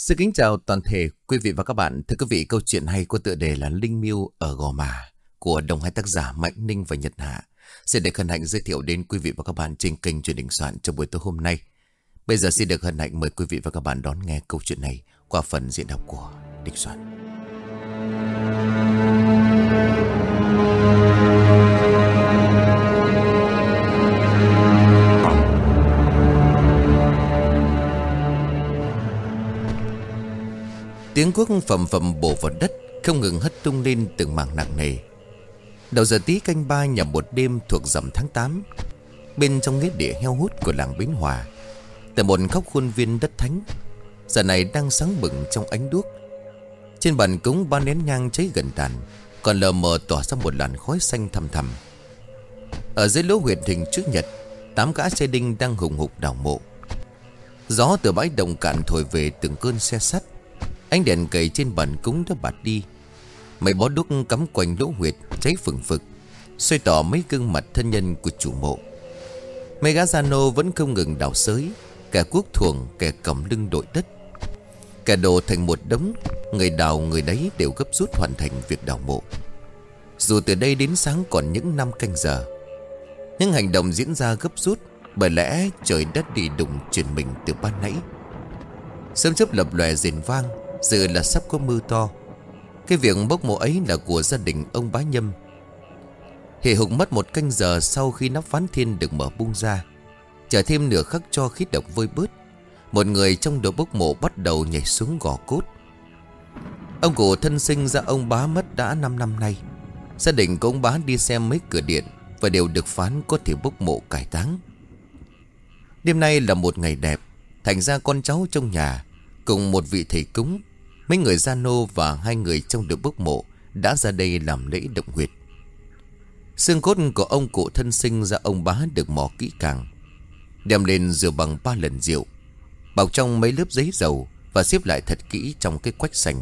Xin kính chào toàn thể quý vị và các bạn. Thưa quý vị, câu chuyện hay có tựa đề là Linh Miêu ở Gò Mà của đồng hai tác giả Mạnh Ninh và Nhật Hạ sẽ được hân hạnh giới thiệu đến quý vị và các bạn trên kênh Truyền Đình Soạn trong buổi tối hôm nay. Bây giờ xin được hân hạnh mời quý vị và các bạn đón nghe câu chuyện này qua phần diễn đọc của Đình Soạn. Tiếng cuốc phầm phầm bổ vào đất, không ngừng hất tung lên từng mảng nặng nề. Đầu giờ tí canh ba nhằm một đêm thuộc rằm tháng 8, bên trong nghĩa địa heo hút của làng Bến Hòa, tại một góc khuôn viên đất thánh, giờ này đang sáng bừng trong ánh đuốc. Trên bàn cúng ba nén nhang cháy gần tàn, còn lờ mờ tỏa ra một làn khói xanh thầm thầm. Ở dưới lỗ huyệt hình chữ nhật, 8 gã xe đinh đang hùng hục đào mộ. Gió từ bãi đồng cạn thổi về từng cơn xe sắt. Ánh đèn cầy trên bàn cúng đã bạt đi. Mấy bó đuốc cắm quanh lỗ huyệt cháy phừng phực, xoay tỏ mấy gương mặt thân nhân của chủ mộ. Mấy gã gia nô vẫn không ngừng đào xới, kẻ cuốc thuồng, kẻ cầm lưng đội đất, kẻ đổ thành một đống. Người đào người đấy đều gấp rút hoàn thành việc đào mộ. Dù từ đây đến sáng còn những 5 canh giờ, nhưng hành động diễn ra gấp rút, bởi lẽ trời đất đi đùng chuyển mình từ ban nãy. Sớm chớp lập lòe rền vang, dự là sắp có mưa to. Cái việc bốc mộ ấy là của gia đình ông Bá Nhâm. Hì hục mất 1 canh giờ sau khi nắp ván thiên được mở bung ra, chờ thêm nửa khắc cho khí độc vơi bớt, một người trong đội bốc mộ bắt đầu nhảy xuống gò cốt. Ông cụ thân sinh ra ông Bá mất đã 5 năm nay. Gia đình của ông Bá đi xem mấy cửa điện và đều được phán có thể bốc mộ cải táng. Đêm nay là một ngày đẹp, thành ra con cháu trong nhà cùng một vị thầy cúng, mấy người gia nô và 2 người trong đội bốc mộ đã ra đây làm lễ động huyệt. Xương cốt của ông cụ thân sinh ra ông Bá được mò kỹ càng, đem lên rửa bằng 3 lần rượu, bọc trong mấy lớp giấy dầu và xếp lại thật kỹ trong cái quách sành.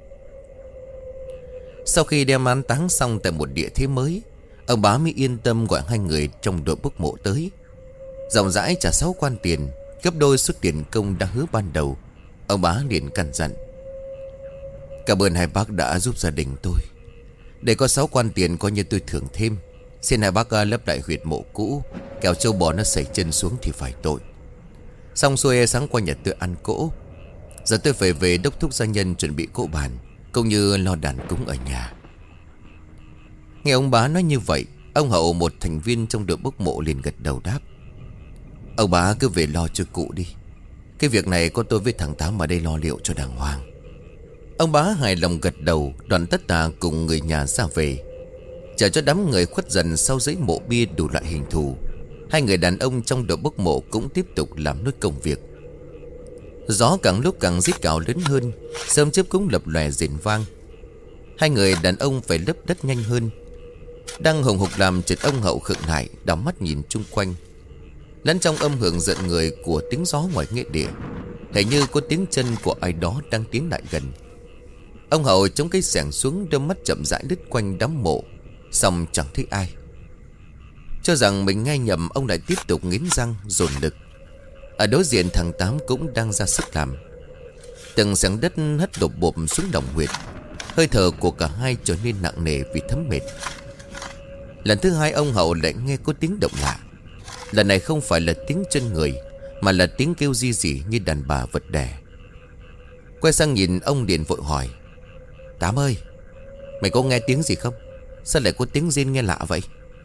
Sau khi đem an táng xong tại một địa thế mới, ông Bá mới yên tâm gọi 2 người trong đội bốc mộ tới, rộng rãi trả 6 quan tiền, gấp đôi số tiền công đã hứa ban đầu. Ông Bá liền căn dặn: "Cảm ơn hai bác đã giúp gia đình tôi. Để có 6 quan tiền coi như tôi thưởng thêm. Xin hai bác lấp lại huyệt mộ cũ, kẻo trâu bò nó sẩy chân xuống thì phải tội. Xong xuôi sáng qua nhà tôi ăn cỗ. Giờ tôi phải về đốc thúc gia nhân chuẩn bị cỗ bàn, cũng như lo đàn cúng ở nhà." Nghe ông Bá nói như vậy, ông Hậu, một thành viên trong đội bốc mộ, liền gật đầu đáp: "Ông Bá cứ về lo cho cụ đi. Cái việc này có tôi với thằng Tám ở đây lo liệu cho đàng hoàng." Ông Bá hài lòng gật đầu. Đoàn tất tà cùng người nhà ra về, chờ cho đám người khuất dần sau dãy mộ bia đủ loại hình thù. 2 người đàn ông trong đội bốc mộ cũng tiếp tục làm nốt công việc. Gió càng lúc càng rít gào lớn hơn, sớm chớp cũng lập lòe rền vang. 2 người đàn ông phải lấp đất nhanh hơn. Đang hùng hục làm, chợt ông Hậu khựng lại, đảo mắt nhìn chung quanh. Lẫn trong âm hưởng giận người của tiếng gió ngoài nghĩa địa, hình như có tiếng chân của ai đó đang tiến lại gần. Ông Hậu chống cây xẻng xuống, đôi mắt chậm rãi lướt quanh đám mộ, xong chẳng thấy ai. Cho rằng mình nghe nhầm, ông lại tiếp tục nghiến răng dồn lực. Ở đối diện thằng Tám cũng đang ra sức làm. Từng xẻng đất hất đột bộp xuống đồng huyệt. Hơi thở của cả hai trở nên nặng nề vì thấm mệt. Lần thứ 2 ông Hậu lại nghe có tiếng động lạ. Lần này không phải là tiếng chân người, mà là tiếng kêu ri rỉ như đàn bà vật đẻ. Quay sang nhìn, ông liền vội hỏi: "Tám ơi, mày có nghe tiếng gì không? Sao lại có tiếng rên nghe lạ vậy?"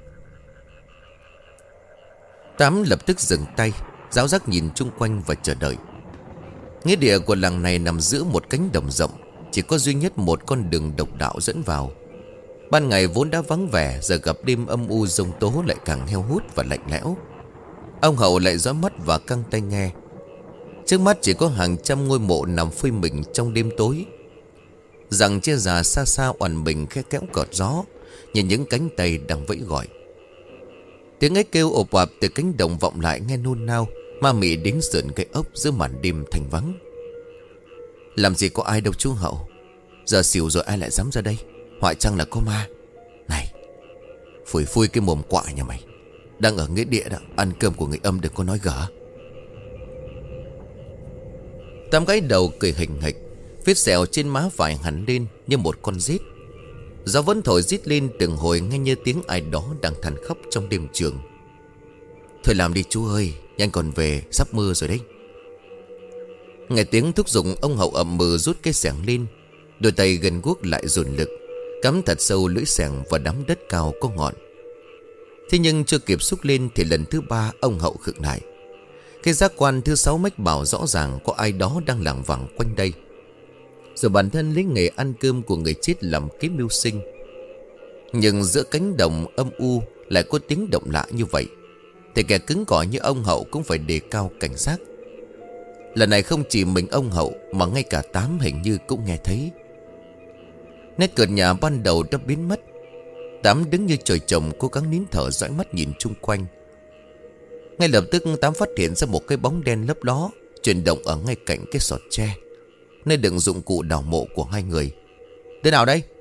Tám lập tức dừng tay, ráo rác nhìn chung quanh và chờ đợi. Nghĩa địa của làng này nằm giữa một cánh đồng rộng, chỉ có duy nhất một con đường độc đạo dẫn vào. Ban ngày vốn đã vắng vẻ, giờ gặp đêm âm u giông tố lại càng heo hút và lạnh lẽo. Ông Hậu lại dõi mắt và căng tay nghe. Trước mắt chỉ có hàng trăm ngôi mộ nằm phơi mình trong đêm tối. Rằng chia già xa xa oằn mình khe kéo cọt gió, nhìn những cánh tay đang vẫy gọi. Tiếng ấy kêu ộp ạp từ cánh đồng vọng lại nghe nôn nao, ma mị đến sườn cây ốc giữa màn đêm thành vắng. "Làm gì có ai đâu chú Hậu. Giờ xỉu rồi ai lại dám ra đây? Hoại chăng là có ma? Này, phủi phui cái mồm quạ nhà mày. Đang ở nghĩa địa đó, ăn cơm của người âm đừng có nói gở." Tám gái đầu cười hình hịch. Vết sẹo trên má phải hẳn lên như một con rết. Gió vẫn thổi rít lên từng hồi, nghe như tiếng ai đó đang than khóc trong đêm trường. Thôi làm đi chú ơi, nhanh còn về, sắp mưa rồi đấy. Nghe tiếng thúc giục, ông Hậu ậm mừ rút cái xẻng lên. Đôi tay gần guốc lại dồn lực, cắm thật sâu lưỡi xẻng vào đám đất cao có ngọn. Thế nhưng chưa kịp xúc lên thì lần thứ ba ông Hậu khựng lại. Cái giác quan thứ 6 mách bảo rõ ràng có ai đó đang lảng vảng quanh đây. Rồi bản thân lấy nghề ăn cơm của người chết làm cái mưu sinh. Nhưng giữa cánh đồng âm u lại có tiếng động lạ như vậy, thì kẻ cứng cỏi như ông Hậu cũng phải đề cao cảnh giác. Lần này không chỉ mình ông Hậu mà ngay cả Tám hình như cũng nghe thấy. Nét cợt nhà ban đầu đã biến mất. Tám đứng như trời trồng, cố gắng nín thở dõi mắt nhìn chung quanh. Ngay lập tức Tám phát hiện ra một cái bóng đen lấp ló chuyển động ở ngay cạnh cái sọt tre, nơi đựng dụng cụ đào mộ của hai người. Thế nào đây?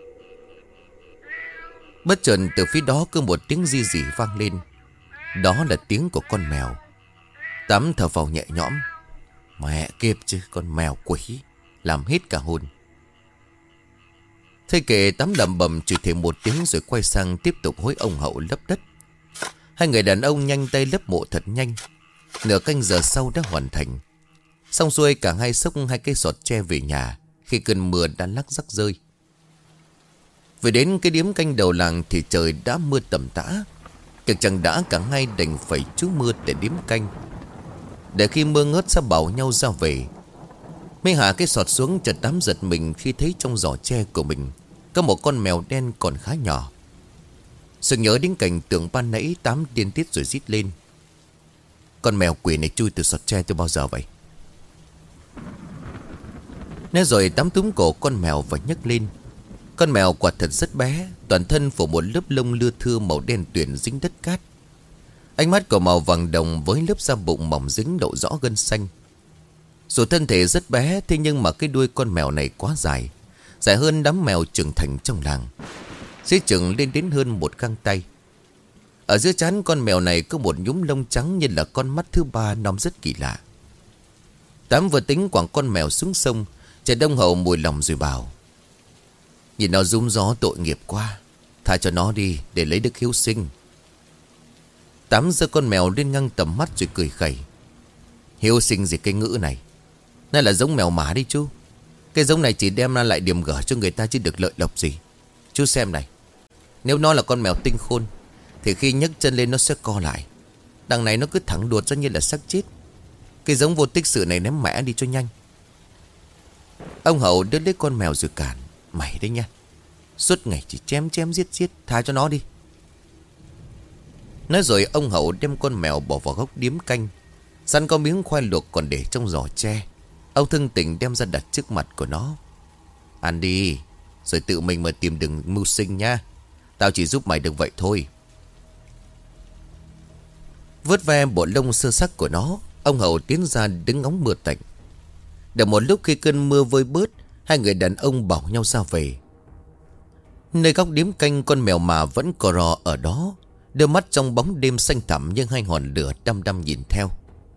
Bất chợt từ phía đó có một tiếng ri rỉ vang lên. Đó là tiếng của con mèo. Tám thở phào nhẹ nhõm. Mẹ kiếp chứ, con mèo quỷ, làm hết cả hồn. Thế kệ, Tám lẩm bẩm chửi thề một tiếng rồi quay sang tiếp tục hối ông Hậu lấp đất. Hai người đàn ông nhanh tay lấp mộ thật nhanh. Nửa canh giờ sau đã hoàn thành. Xong xuôi cả hai xốc hai cây sọt tre về nhà khi cơn mưa đã lắc rắc rơi. Về đến cái điếm canh đầu làng thì trời đã mưa tầm tã. Cực chẳng đã cả hai đành phải trú mưa để điếm canh. Để khi mưa ngớt sẽ bảo nhau ra về. Mới hạ cái sọt xuống, chợt Tám giật mình khi thấy trong giỏ tre của mình có một con mèo đen còn khá nhỏ. Sự nhớ đến cảnh tượng ban nãy, Tám điên tiết rồi rít lên. Con mèo quỷ này chui từ sọt tre từ bao giờ vậy? Nói rồi Tám túm cổ con mèo và nhấc lên. Con mèo quả thật rất bé, toàn thân phủ một lớp lông lưa thưa màu đen tuyền dính đất cát. Ánh mắt của màu vàng đồng với lớp da bụng mỏng dính lộ rõ gân xanh. Dù thân thể rất bé, thế nhưng mà cái đuôi con mèo này quá dài, dài hơn đám mèo trưởng thành trong làng, dưới chừng lên đến hơn một găng tay. Ở giữa trán con mèo này có một nhúm lông trắng như là con mắt thứ ba, nom rất kỳ lạ. Tám vừa tính quẳng con mèo xuống sông, Trần Đông Hậu mùi lòng rồi bảo: nhìn nó rúm gió tội nghiệp quá, tha cho nó đi để lấy đức hiếu sinh. Tám giơ con mèo lên ngang tầm mắt rồi cười khẩy: hiếu sinh gì cái ngữ này, nó là giống mèo mả đi chú. Cái giống này chỉ đem ra lại điểm gở cho người ta chứ được lợi lộc gì. Chú xem này, nếu nó là con mèo tinh khôn thì khi nhấc chân lên nó sẽ co lại. Đằng này nó cứ thẳng đuột ra như là xác chết. Cái giống vô tích sự này ném mẹ đi cho nhanh. Ông Hậu đứt lấy con mèo rồi cản: mày đấy nha, suốt ngày chỉ chém chém giết giết, tha cho nó đi. Nói rồi ông Hậu đem con mèo bỏ vào góc điếm canh. Săn có miếng khoai luộc còn để trong giỏ tre, ông Thân Tình đem ra đặt trước mặt của nó. Ăn đi, rồi tự mình mà tìm đường mưu sinh nha. Tao chỉ giúp mày được vậy thôi. Vớt ve bộ lông sơ sắc của nó, ông Hậu tiến ra đứng ngóng mưa tạnh. Được một lúc khi cơn mưa vơi bớt, hai người đàn ông bảo nhau ra về. Nơi góc điếm canh, con mèo mà vẫn cò rò ở đó, đôi mắt trong bóng đêm xanh thẳm nhưng hai ngọn lửa đăm đăm nhìn theo.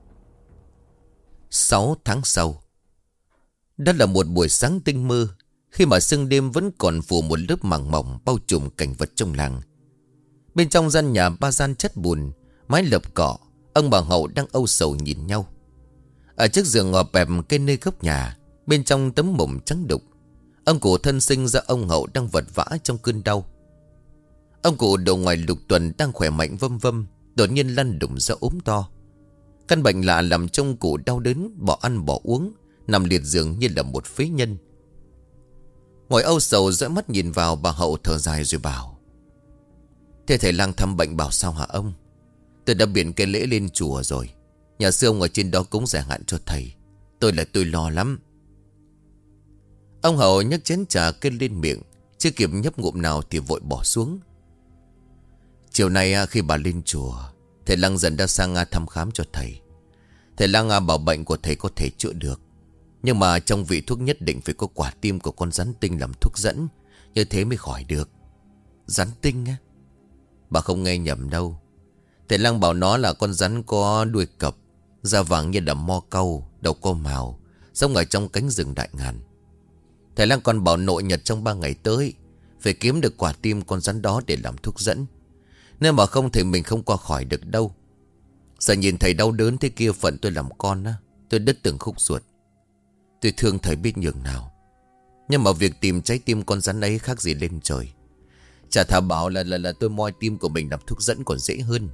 6 tháng sau, đó là một buổi sáng tinh mơ, khi mà sương đêm vẫn còn phủ một lớp màng mỏng bao trùm cảnh vật trong làng. Bên trong gian nhà ba gian chất bùn, mái lợp cỏ, ông bà Hậu đang âu sầu nhìn nhau. Ở trước giường ngọt bẹp cây nơi góc nhà, bên trong tấm mùng trắng đục, ông cụ thân sinh ra ông Hậu đang vật vã trong cơn đau. Ông cụ đầu ngoài lục tuần đang khỏe mạnh vâm vâm, đột nhiên lăn đùng ra ốm to. Căn bệnh lạ làm trông cụ đau đớn, bỏ ăn bỏ uống, nằm liệt giường như là một phế nhân. Ngồi âu sầu dõi mắt nhìn vào, bà Hậu thở dài rồi bảo: thế thầy lang thăm bệnh bảo sao hả ông? Tôi đã biển cái lễ lên chùa rồi, nhà sư ông ở trên đó cúng giải hạn cho thầy. Tôi lo lắm. Ông Hậu nhấc chén trà kê lên miệng, chưa kịp nhấp ngụm nào thì vội bỏ xuống. Chiều nay khi bà lên chùa, thầy Lăng dần đã sang thăm khám cho thầy. Thầy Lăng bảo bệnh của thầy có thể chữa được, nhưng mà trong vị thuốc nhất định phải có quả tim của con rắn tinh làm thuốc dẫn, như thế mới khỏi được. Rắn tinh á? Bà không nghe nhầm đâu. Thầy Lăng bảo nó là con rắn có đuôi cập, da vàng như là mo cau, đầu có màu, sống ở trong cánh rừng đại ngàn. Thầy lang còn bảo nội nhật trong 3 ngày tới phải kiếm được quả tim con rắn đó để làm thuốc dẫn. Nếu mà không thì mình không qua khỏi được đâu. Giờ nhìn thầy đau đớn thế kia, phận tôi làm con á, tôi đứt từng khúc ruột. Tôi thương thầy biết nhường nào, nhưng mà việc tìm trái tim con rắn ấy khác gì lên trời. Chả thà bảo là tôi moi tim của mình làm thuốc dẫn còn dễ hơn.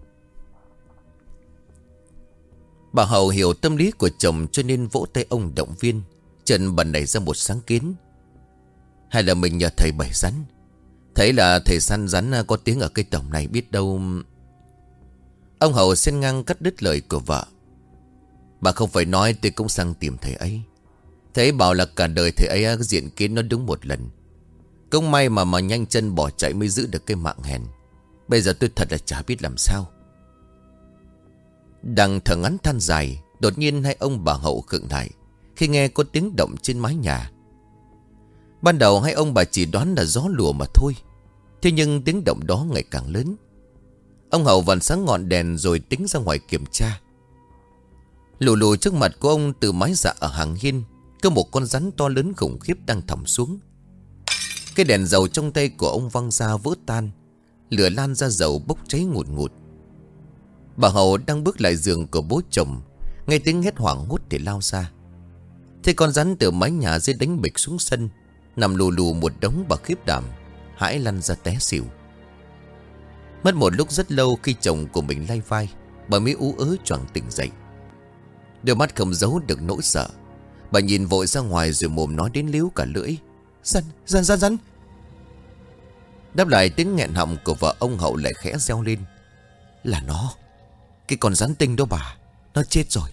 Bà Hậu hiểu tâm lý của chồng cho nên vỗ tay ông động viên. Trần bần nảy ra một sáng kiến. Hay là mình nhờ thầy bày rắn. Thấy là thầy săn rắn có tiếng ở cây tổng này, biết đâu. Ông Hậu xen ngang cắt đứt lời của vợ. Bà không phải nói, tôi cũng sang tìm thầy ấy. Thầy ấy bảo là cả đời thầy ấy diện kiến nó đúng một lần. Cũng may mà nhanh chân bỏ chạy mới giữ được cái mạng hèn. Bây giờ tôi thật là chả biết làm sao. Đang thở ngắn than dài, đột nhiên hai ông bà Hậu khựng lại khi nghe có tiếng động trên mái nhà. Ban đầu hai ông bà chỉ đoán là gió lùa mà thôi. Thế nhưng tiếng động đó ngày càng lớn. Ông Hậu vặn sáng ngọn đèn rồi tính ra ngoài kiểm tra. Lù lù trước mặt của ông từ mái dạ ở hàng hiên có một con rắn to lớn khủng khiếp đang thòng xuống. Cái đèn dầu trong tay của ông văng ra vỡ tan. Lửa lan ra dầu bốc cháy ngùn ngụt. Bà Hậu đang bước lại giường của bố chồng, nghe tiếng hét hoảng hốt để lao ra. Thế con rắn từ mái nhà dưới đánh bịch xuống sân, nằm lù lù một đống. Bà khiếp đảm hãi lăn ra té xỉu. Mất một lúc rất lâu, khi chồng của mình lay vai, bà mới ú ớ choàng tỉnh dậy. Đôi mắt không giấu được nỗi sợ. Bà nhìn vội ra ngoài rồi mồm nói đến líu cả lưỡi. Rắn. Đáp lại tiếng nghẹn họng của vợ, ông Hậu lại khẽ reo lên. Là nó, cái con rắn tinh đó bà, nó chết rồi.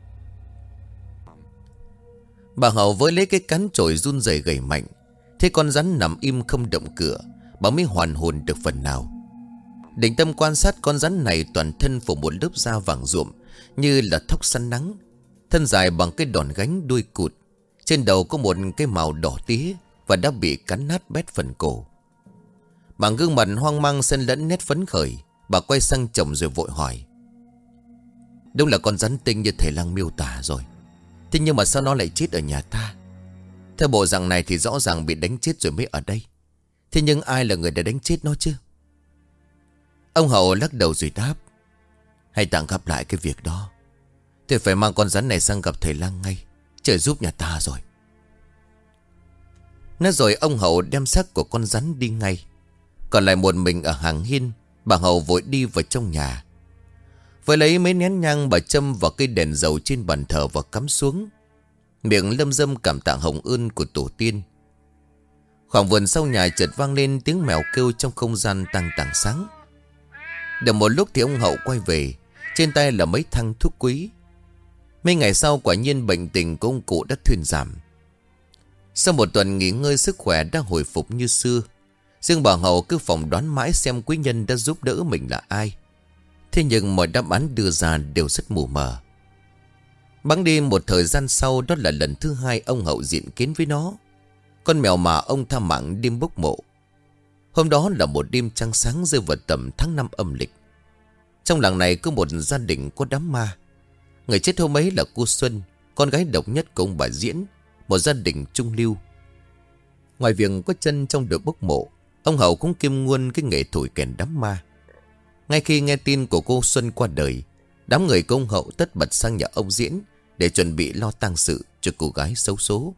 Bà Hậu với lấy cái cán chổi run rẩy gầy mạnh. Thế con rắn nằm im không động cửa, bà mới hoàn hồn được phần nào. Định tâm quan sát con rắn này, toàn thân phủ một lớp da vàng ruộm như là thóc săn nắng. Thân dài bằng cái đòn gánh, đuôi cụt. Trên đầu có một cái màu đỏ tía và đã bị cắn nát bét phần cổ. Bằng gương mặt hoang mang xen lẫn nét phấn khởi, bà quay sang chồng rồi vội hỏi. Đúng là con rắn tinh như thầy lang miêu tả rồi. Thế nhưng mà sao nó lại chết ở nhà ta? Theo bộ dạng này thì rõ ràng bị đánh chết rồi mới ở đây. Thế nhưng ai là người đã đánh chết nó chứ? Ông Hậu lắc đầu rồi đáp. Hãy tạm gấp lại cái việc đó. Tôi phải mang con rắn này sang gặp thầy lang ngay. Trời giúp nhà ta rồi. Nói rồi ông Hậu đem xác của con rắn đi ngay. Còn lại một mình ở hàng hiên, bà Hậu vội đi vào trong nhà. Với lấy mấy nén nhang, bà châm vào cây đèn dầu trên bàn thờ và cắm xuống. Miệng lâm dâm cảm tạ hồng ơn của tổ tiên. Khoảng vườn sau nhà chợt vang lên tiếng mèo kêu trong không gian tăng tảng sáng. Được một lúc thì ông Hậu quay về, trên tay là mấy thăng thuốc quý. Mấy ngày sau quả nhiên bệnh tình của ông cụ đã thuyên giảm. Sau một tuần nghỉ ngơi, sức khỏe đã hồi phục như xưa. Riêng bà Hậu cứ phỏng đoán mãi xem quý nhân đã giúp đỡ mình là ai. Thế nhưng mọi đáp án đưa ra đều rất mù mờ. Bẵng đi một thời gian sau, đó là lần thứ hai ông Hậu diện kiến với nó. Con mèo mà ông tha mạng đêm bốc mộ. Hôm đó là một đêm trăng sáng rơi vào tầm tháng 5 âm lịch. Trong làng này có một gia đình có đám ma. Người chết hôm ấy là cô Xuân, con gái độc nhất của ông bà Diễn, một gia đình trung lưu. Ngoài việc có chân trong đội bốc mộ, ông Hậu cũng kiêm luôn cái nghề thổi kèn đám ma. Ngay khi nghe tin của cô Xuân qua đời, đám người của ông Hậu tất bật sang nhà ông Diễn để chuẩn bị lo tang sự cho cô gái xấu số.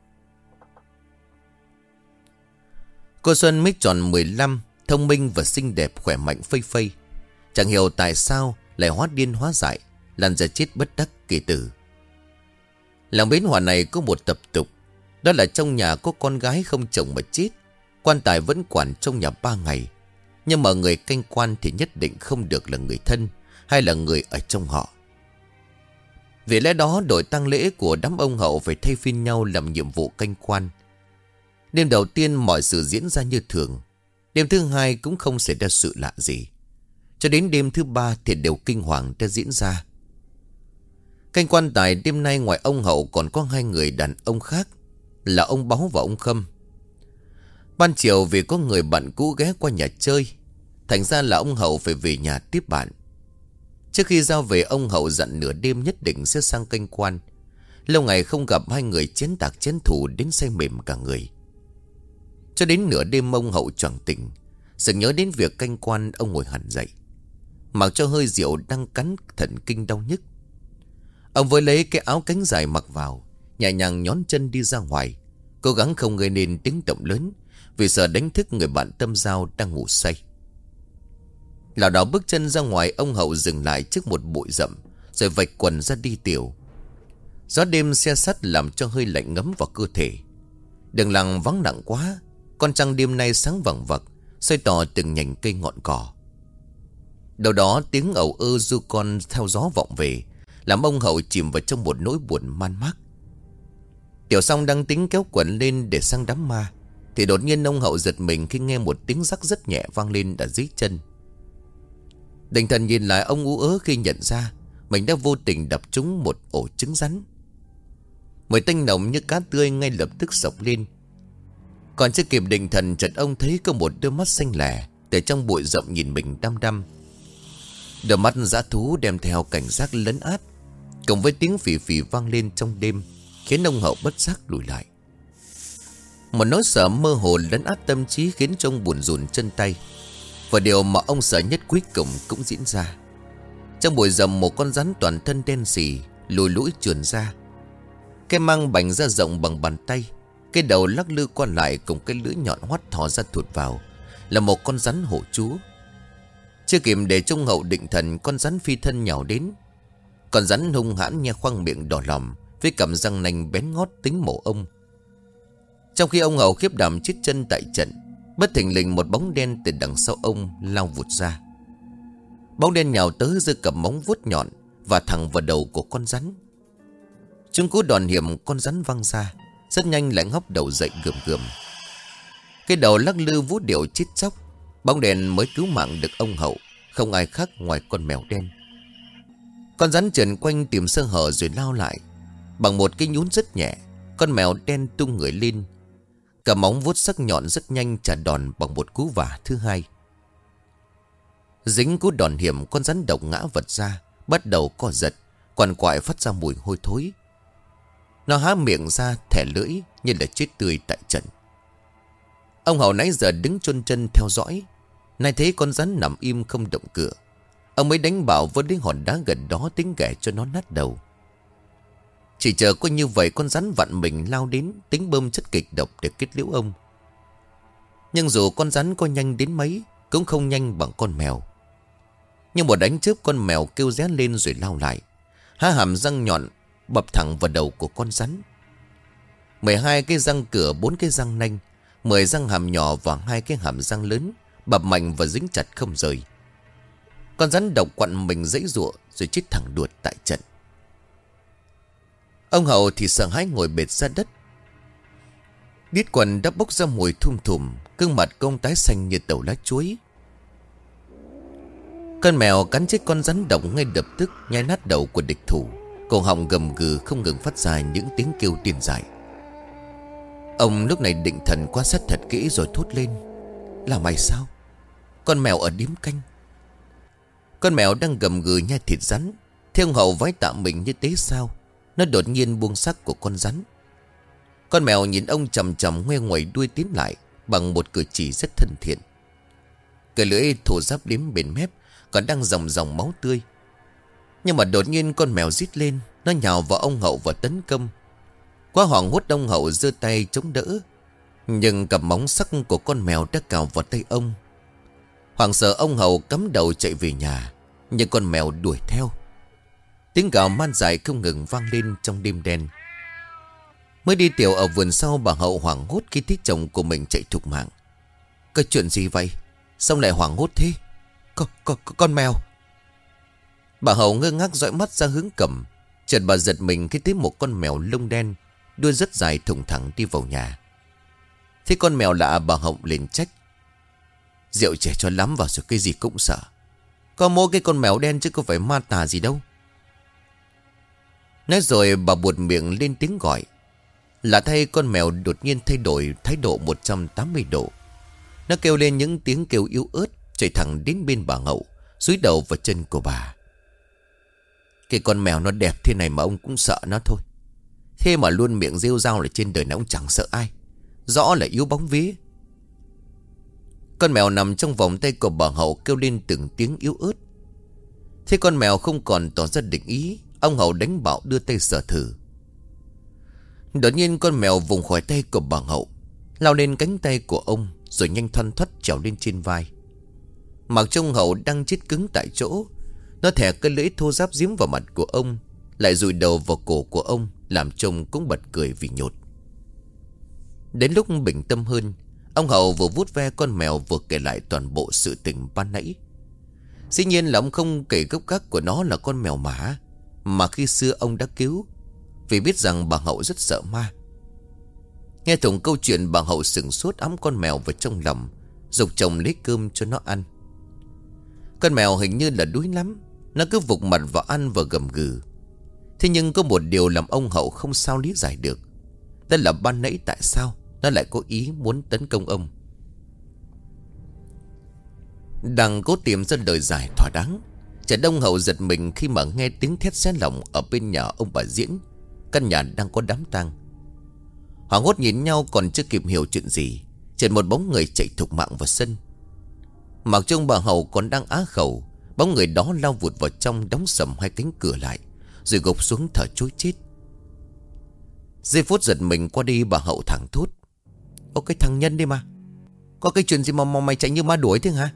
Cô Xuân mới tròn 15, thông minh và xinh đẹp, khỏe mạnh phây phây. Chẳng hiểu tại sao lại hóa điên hóa dại, lăn ra chết bất đắc kỳ tử. Làng Bến Hòa này có một tập tục, đó là trong nhà có con gái không chồng mà chết, quan tài vẫn quản trong nhà 3 ngày. Nhưng mà người canh quan thì nhất định không được là người thân hay là người ở trong họ. Vì lẽ đó đội tang lễ của đám ông Hậu phải thay phiên nhau làm nhiệm vụ canh quan. Đêm đầu tiên mọi sự diễn ra như thường. Đêm thứ hai cũng không xảy ra sự lạ gì. Cho đến đêm thứ 3 thì đều kinh hoàng đã diễn ra. Canh quan tài đêm nay ngoài ông Hậu còn có 2 người đàn ông khác, là ông Báu và ông Khâm. Ban chiều vì có người bạn cũ ghé qua nhà chơi, thành ra là ông Hậu phải về nhà tiếp bạn. Trước khi giao về, ông Hậu dặn nửa đêm nhất định sẽ sang canh quan, Lâu ngày không gặp, hai người chén tạc chén thủ đến say mềm cả người. Cho đến nửa đêm ông Hậu choàng tỉnh, sực nhớ đến việc canh quan. Ông ngồi hẳn dậy, mặc cho hơi rượu đang cắn thần kinh đau nhức. Ông với lấy cái áo cánh dài mặc vào, nhẹ nhàng nhón chân đi ra ngoài, cố gắng không gây nên tiếng động lớn, vì sợ đánh thức người bạn tâm giao đang ngủ say. Lảo đảo bước chân ra ngoài, ông Hậu dừng lại trước một bụi rậm, rồi vạch quần ra đi tiểu. Gió đêm se sắt làm cho hơi lạnh ngấm vào cơ thể. Đường làng vắng lặng quá, con trăng đêm nay sáng vằng vặc, soi tỏ từng nhành cây ngọn cỏ. Đầu đó tiếng ẩu ơ du con theo gió vọng về, làm ông Hậu chìm vào trong một nỗi buồn man mác. Tiểu Song đang tính kéo quần lên để sang đám ma, thì đột nhiên ông Hậu giật mình khi nghe một tiếng rắc rất nhẹ vang lên ở dưới chân. Định thần nhìn lại, ông ú ớ khi nhận ra mình đã vô tình đập trúng một ổ trứng rắn. Mùi tanh nồng như cá tươi ngay lập tức xộc lên. Còn chưa kịp định thần, chợt ông thấy có một đôi mắt xanh lẻ từ trong bụi rậm nhìn mình đăm đăm. Đôi mắt dã thú đem theo cảnh giác lấn át, cùng với tiếng phì phì vang lên trong đêm, khiến ông Hậu bất giác lùi lại. Một nỗi sợ mơ hồ lấn át tâm trí khiến cho ông buồn rùn chân tay. Và điều mà ông sợ nhất cuối cùng cũng diễn ra. Trong bụi rậm, một con rắn toàn thân đen sì lùi lũi trườn ra. Cái mang bành ra rộng bằng bàn tay, cái đầu lắc lư qua lại, cùng cái lưỡi nhọn hoắt thò ra thụt vào, là một con rắn hổ chúa. Chưa kịp để trung Hậu định thần, con rắn phi thân nhào đến. Con rắn hung hãn nhe khoang miệng đỏ lòm, với cặp răng nanh bén ngót tính mổ ông. Trong khi ông Hậu khiếp đảm chết chân tại trận, bất thình lình một bóng đen từ đằng sau ông lao vụt ra. Bóng đen nhào tới giơ cặp móng vuốt nhọn và thẳng vào đầu của con rắn. Chúng cú đòn hiểm, con rắn văng ra, rất nhanh lại ngóc đầu dậy gườm gườm. Cái đầu lắc lư vũ điệu chít chóc. Bóng đèn mới cứu mạng được ông Hậu, không ai khác ngoài con mèo đen. Con rắn trườn quanh tìm sơ hở rồi lao lại. Bằng một cái nhún rất nhẹ, con mèo đen tung người lên. Cả móng vuốt sắc nhọn rất nhanh trả đòn bằng một cú vả thứ hai. Dính cú đòn hiểm, con rắn độc ngã vật ra, bắt đầu co giật, quằn quại phát ra mùi hôi thối. Nó há miệng ra thẻ lưỡi như là chết tươi tại trận. Ông Hậu nãy giờ đứng chôn chân theo dõi, nay thấy con rắn nằm im không động cựa, ông mới đánh bảo với đến hòn đá gần đó tính ghẻ cho nó nát đầu. Chỉ chờ có như vậy, con rắn vặn mình lao đến, tính bơm chất kịch độc để kết liễu ông. Nhưng dù con rắn có nhanh đến mấy, cũng không nhanh bằng con mèo. Nhưng một đánh chớp, con mèo kêu ré lên rồi lao lại, há hàm răng nhọn bập thẳng vào đầu của con rắn. 12 cái răng cửa, 4 cái răng nanh, 10 răng hàm nhỏ và 2 cái hàm răng lớn bập mạnh và dính chặt không rời. Con rắn độc quặn mình giãy giụa rồi chết thẳng đuột tại trận. Ông Hậu thì sợ hãi ngồi bệt ra đất. Đít quần đã bốc ra mùi thum thùm, gương mặt công tái xanh như tàu lá chuối. Con mèo cắn chết con rắn độc ngay lập tức, nhai nát đầu của địch thủ. Cổ họng gầm gừ không ngừng phát ra những tiếng kêu điên dại. Ông lúc này định thần quan sát thật kỹ rồi thốt lên: là mày sao? Con mèo ở điếm canh. Con mèo đang gầm gừ nhai thịt rắn. Thế ông Hậu vái tạ mình như thế sao? Nó đột nhiên buông xác của con rắn. Con mèo nhìn ông chằm chằm, ngoe ngoẩy đuôi tiến lại bằng một cử chỉ rất thân thiện. Cái lưỡi thô ráp liếm bên mép còn đang ròng ròng máu tươi. Nhưng mà đột nhiên con mèo rít lên, nó nhào vào ông Hậu và tấn công. Quá hoảng hốt, ông Hậu giơ tay chống đỡ, nhưng cặp móng sắc của con mèo đã cào vào tay ông. Hoảng sợ, ông Hậu cắm đầu chạy về nhà, nhưng con mèo đuổi theo. Tiếng gào man dại không ngừng vang lên trong đêm đen. Mới đi tiểu ở vườn sau, bà Hậu hoảng hốt khi thấy chồng của mình chạy thục mạng. Cái chuyện gì vậy? Sao lại hoảng hốt thế? Con mèo. Bà Hậu ngơ ngác dõi mắt ra hướng cầm. Chợt bà giật mình khi thấy một con mèo lông đen, đuôi rất dài thùng thẳng đi vào nhà. Thế con mèo lạ, bà Hậu liền trách: rượu trẻ cho lắm vào rồi cái gì cũng sợ. Có mỗi cái con mèo đen chứ có phải ma tà gì đâu. Nói rồi bà buột miệng lên tiếng gọi. Lạ thay, con mèo đột nhiên thay đổi thái độ 180 độ. Nó kêu lên những tiếng kêu yếu ớt, chạy thẳng đến bên bà Hậu, dúi đầu vào chân của bà. Cái con mèo nó đẹp thế này mà ông cũng sợ nó thôi. Thế mà luôn miệng rêu rao là trên đời này ông chẳng sợ ai. Rõ là yếu bóng vía. Con mèo nằm trong vòng tay của bà Hậu kêu lên từng tiếng yếu ớt. Thế con mèo không còn tỏ ra định ý. Ông Hậu đánh bạo đưa tay sờ thử. Đột nhiên con mèo vùng khỏi tay của bà Hậu, lao lên cánh tay của ông, rồi nhanh thoăn thoắt trèo lên trên vai. Mặc trông Hậu đang chết cứng tại chỗ. Nó thè cái lưỡi thô ráp giếm vào mặt của ông, lại dụi đầu vào cổ của ông, làm trông cũng bật cười vì nhột. Đến lúc bình tâm hơn, ông Hậu vừa vuốt ve con mèo vừa kể lại toàn bộ sự tình ban nãy. Dĩ nhiên là ông không kể gốc gác của nó là con mèo mã mà khi xưa ông đã cứu, vì biết rằng bà Hậu rất sợ ma. Nghe thủng câu chuyện, bà Hậu sững sốt ẵm con mèo vào trong lòng, giục chồng lấy cơm cho nó ăn. Con mèo hình như là đuối lắm, nó cứ vụt mặt vào ăn và gầm gừ. Thế nhưng có một điều làm ông Hậu không sao lý giải được. Đó là ban nãy tại sao nó lại có ý muốn tấn công ông. Đang cố tìm ra lời giải thỏa đáng, chợt ông Hậu giật mình khi mà nghe tiếng thét xé lòng ở bên nhà ông bà Diễn. Căn nhà đang có đám tang. Hoảng hốt nhìn nhau còn chưa kịp hiểu chuyện gì, chợt một bóng người chạy thục mạng vào sân. Mặc trông bà Hậu còn đang á khẩu, bóng người đó lao vụt vào trong, đóng sầm hai cánh cửa lại, rồi gục xuống thở trối chết. Giây phút giật mình qua đi, bà Hậu thẳng thốt: "Ô cái thằng Nhân đi mà, có cái chuyện gì mà mày chạy như ma đuổi thế hả?"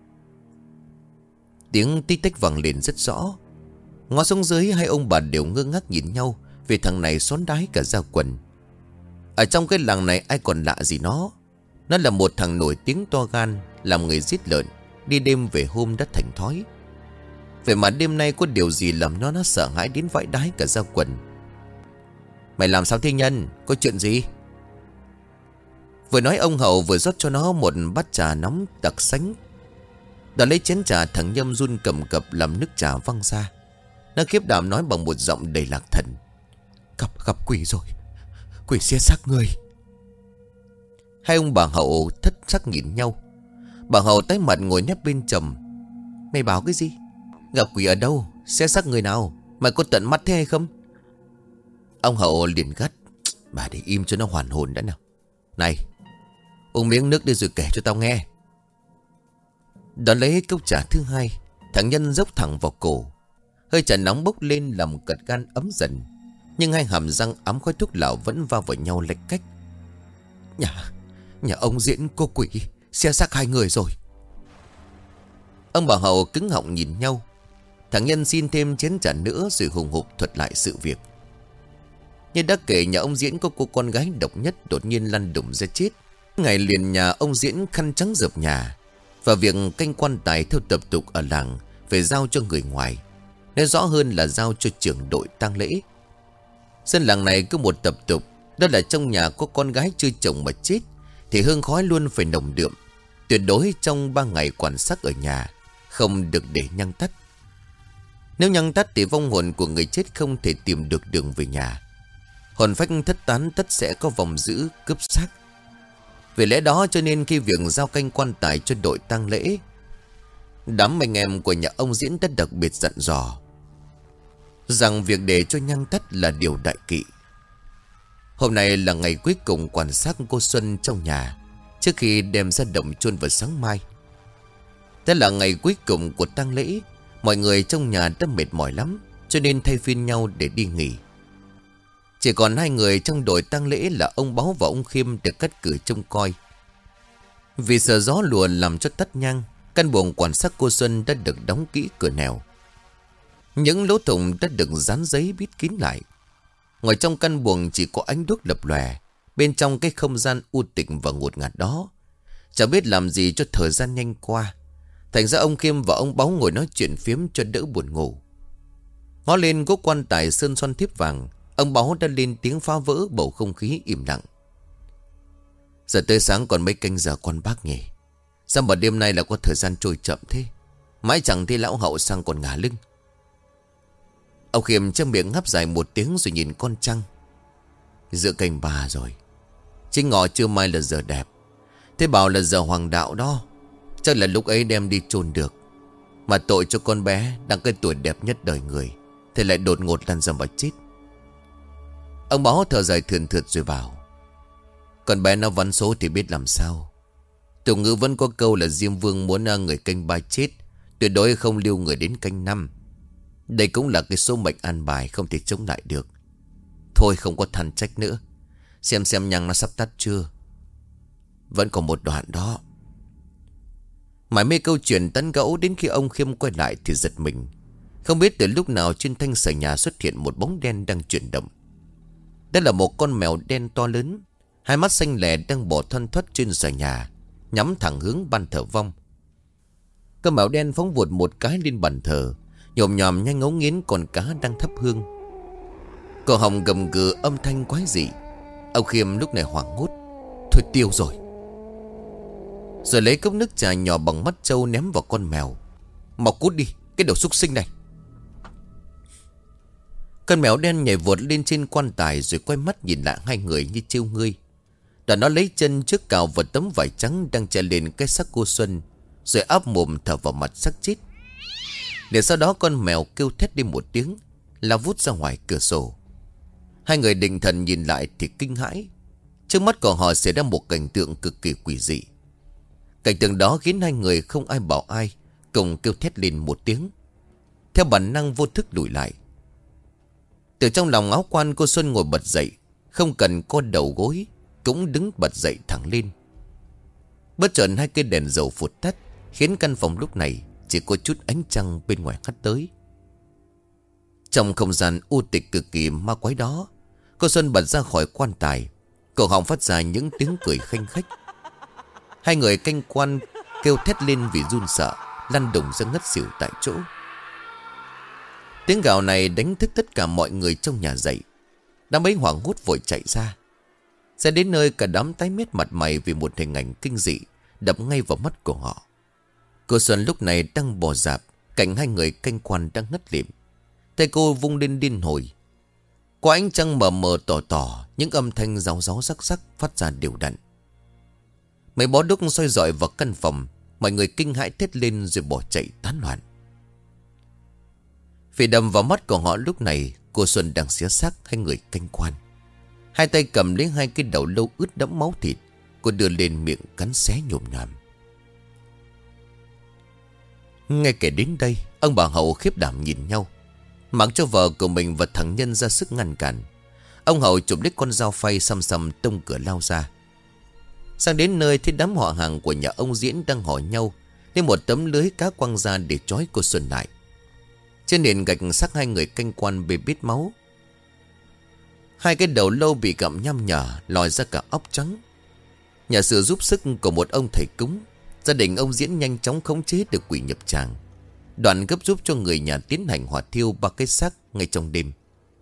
Tiếng tí tách vang lên rất rõ. Ngó xuống dưới, hai ông bà đều ngơ ngác nhìn nhau, vì thằng này xón đái cả da quần. Ở trong cái làng này ai còn lạ gì nó. Nó là một thằng nổi tiếng to gan, làm người giết lợn, đi đêm về hôm đã thành thói. Vậy mà đêm nay có điều gì làm nó sợ hãi đến vãi đái cả da quần. "Mày làm sao thế Nhân? Có chuyện gì?" Vừa nói ông Hậu vừa rót cho nó một bát trà nóng đặc sánh. Đã lấy chén trà, thằng Nhâm run cầm cập làm nước trà văng ra. Nó khiếp đảm nói bằng một giọng đầy lạc thần: Gặp quỷ rồi, quỷ xé xác người." Hai ông bà Hậu thất sắc nhìn nhau. Bà Hậu tái mặt ngồi nép bên chồng. "Mày bảo cái gì? Gặp quỷ ở đâu? Xé xác người nào? Mày có tận mắt thế hay không?" Ông Hậu liền gắt: "Bà để im cho nó hoàn hồn đã nào. Này, uống miếng nước đi rồi kể cho tao nghe." Đón lấy cốc trà thứ hai, thằng Nhân dốc thẳng vào cổ. Hơi trà nóng bốc lên làm cật gan ấm dần, nhưng hai hàm răng ấm khói thuốc lào vẫn va vào nhau lệch cách. Nhà ông Diễn có quỷ xé xác hai người rồi." Ông bà Hậu cứng họng nhìn nhau. Thằng Nhân xin thêm chén trà nữa rồi hùng hục thuật lại sự việc. Như đã kể, nhà ông Diễn có cô con gái độc nhất đột nhiên lăn đùng ra chết. Ngày liền nhà ông Diễn khăn trắng rợp nhà, và việc canh quan tài theo tập tục ở làng phải giao cho người ngoài, nói rõ hơn là giao cho trưởng đội tang lễ. Dân làng này có một tập tục, đó là trong nhà có con gái chưa chồng mà chết thì hương khói luôn phải nồng đượm. Tuyệt đối trong 3 ngày quan xác ở nhà không được để nhang tắt. Nếu nhang tắt thì vong hồn của người chết không thể tìm được đường về nhà. Hồn phách thất tán tất sẽ có vòng dữ cướp xác. Vì lẽ đó cho nên khi việc giao canh quan tài cho đội tang lễ, đám anh em của nhà ông Diễn đã đặc biệt dặn dò rằng việc để cho nhang tắt là điều đại kỵ. Hôm nay là ngày cuối cùng quan xác cô Xuân trong nhà, trước khi đem ra động chôn vào sáng mai. Thế là ngày cuối cùng của tang lễ. Mọi người trong nhà đã mệt mỏi lắm, cho nên thay phiên nhau để đi nghỉ. Chỉ còn hai người trong đội tang lễ là ông Báo và ông Khiêm được cắt cử trông coi. Vì sợ gió lùa làm cho tắt nhang, căn buồng quan xác cô Xuân đã được đóng kỹ cửa nẻo. Những lỗ thủng đã được dán giấy bít kín lại. Ngoài trong căn buồng chỉ có ánh đuốc lập lòe. Bên trong cái không gian u tịch và ngột ngạt đó, chẳng biết làm gì cho thời gian nhanh qua. Thành ra ông Khiêm và ông Báo ngồi nói chuyện phiếm cho đỡ buồn ngủ. Ngó lên gốc quan tài sơn son thiếp vàng, ông Báo đã lên tiếng phá vỡ bầu không khí im lặng: "Giờ tới sáng còn mấy canh giờ con bác nhỉ? Sao mà đêm nay là có thời gian trôi chậm thế? Mãi chẳng thấy lão Hậu sang còn ngả lưng." Ông Khiêm trong miệng ngáp dài một tiếng rồi nhìn con trăng: "Giữa canh ba rồi, chính ngọ trưa mai là giờ đẹp. Thế bảo là giờ hoàng đạo đó, chắc là lúc ấy đem đi chôn được. Mà tội cho con bé đang cái tuổi đẹp nhất đời người, thì lại đột ngột lăn ra mà chết." Ông Báo thở dài thườn thượt rồi bảo: Con bé nó vắn số thì biết làm sao. Tục ngữ vẫn có câu là Diêm Vương muốn người canh 3 chết, tuyệt đối không lưu người đến canh 5. Đây cũng là cái số mệnh an bài, không thể chống lại được. Thôi không có than trách nữa. Xem nhang nó sắp tắt chưa? Vẫn còn một đoạn đó. Mãi mê câu chuyện tán gẫu, đến khi ông Khiêm quay lại thì giật mình. Không biết từ lúc nào trên thanh sàn nhà xuất hiện một bóng đen đang chuyển động. Đó là một con mèo đen to lớn, hai mắt xanh lè đang bò thoăn thoắt trên sàn nhà, nhắm thẳng hướng ban thờ vong. Con mèo đen phóng vụt một cái lên bàn thờ, nhồm nhòm nhanh ngấu nghiến con cá đang thắp hương. Cổ họng gầm gừ âm thanh quái dị. Ông Khiêm lúc này hoảng hốt: Thôi tiêu rồi. Rồi lấy cốc nước trà nhỏ bằng mắt trâu ném vào con mèo: Mau cút đi, cái đồ súc sinh này. Con mèo đen nhảy vụt lên trên quan tài, rồi quay mắt nhìn lại hai người như trêu ngươi. Đoạn nó lấy chân trước cào vào tấm vải trắng đang treo lên cái xác cô Xuân, rồi áp mồm thở vào mặt xác chết. Để sau đó con mèo kêu thét đi một tiếng, lao vút ra ngoài cửa sổ. Hai người định thần nhìn lại thì kinh hãi. Trước mắt của họ xảy ra một cảnh tượng cực kỳ quỷ dị. Cảnh tượng đó khiến hai người không ai bảo ai, cùng kêu thét lên một tiếng. Theo bản năng vô thức lùi lại. Từ trong lòng áo quan, cô Xuân ngồi bật dậy, không cần co đầu gối, cũng đứng bật dậy thẳng lên. Bất chợt hai cây đèn dầu phụt tắt, khiến căn phòng lúc này chỉ có chút ánh trăng bên ngoài hắt tới. Trong không gian u tịch cực kỳ ma quái đó, cô Xuân bật ra khỏi quan tài, cổ họng phát ra những tiếng cười khanh khách. Hai người canh quan kêu thét lên vì run sợ, lăn đùng ra ngất xỉu tại chỗ. Tiếng gào này đánh thức tất cả mọi người trong nhà dậy. Đám ấy hoảng hốt vội chạy ra. Ra đến nơi cả đám tái mét mặt mày vì một hình ảnh kinh dị đập ngay vào mắt của họ. Cô Xuân lúc này đang bò dạp cạnh hai người canh quan đang ngất lịm. Tay cô vung lên điên hồi. Qua ánh trăng mờ mờ tỏ tỏ, những âm thanh ráo ráo rắc rắc phát ra đều đặn. Mấy bó đuốc soi rọi vào căn phòng, mọi người kinh hãi thét lên rồi bỏ chạy tán loạn. Vì đầm vào mắt của họ lúc này, cô Xuân đang xé xác hai người canh quan. Hai tay cầm lấy hai cái đầu lâu ướt đẫm máu thịt, cô đưa lên miệng cắn xé nhồm nhòm. Ngay kể đến đây, ông bà Hậu khiếp đảm nhìn nhau. Mặc cho vợ của mình và thằng Nhân ra sức ngăn cản, ông Hậu chụp lấy con dao phay xăm xăm tông cửa lao ra. Sang đến nơi thì đám họ hàng của nhà ông Diễn đang hỏi nhau, nên một tấm lưới cá quăng ra để trói cô Xuân lại. Trên nền gạch xác hai người canh quan bê bết máu. Hai cái đầu lâu bị gặm nham nhở, lòi ra cả óc trắng. Nhờ sự giúp sức của một ông thầy cúng, gia đình ông Diễn nhanh chóng khống chế được quỷ nhập tràng. Đoạn gấp giúp cho người nhà tiến hành hỏa thiêu ba cái xác ngay trong đêm.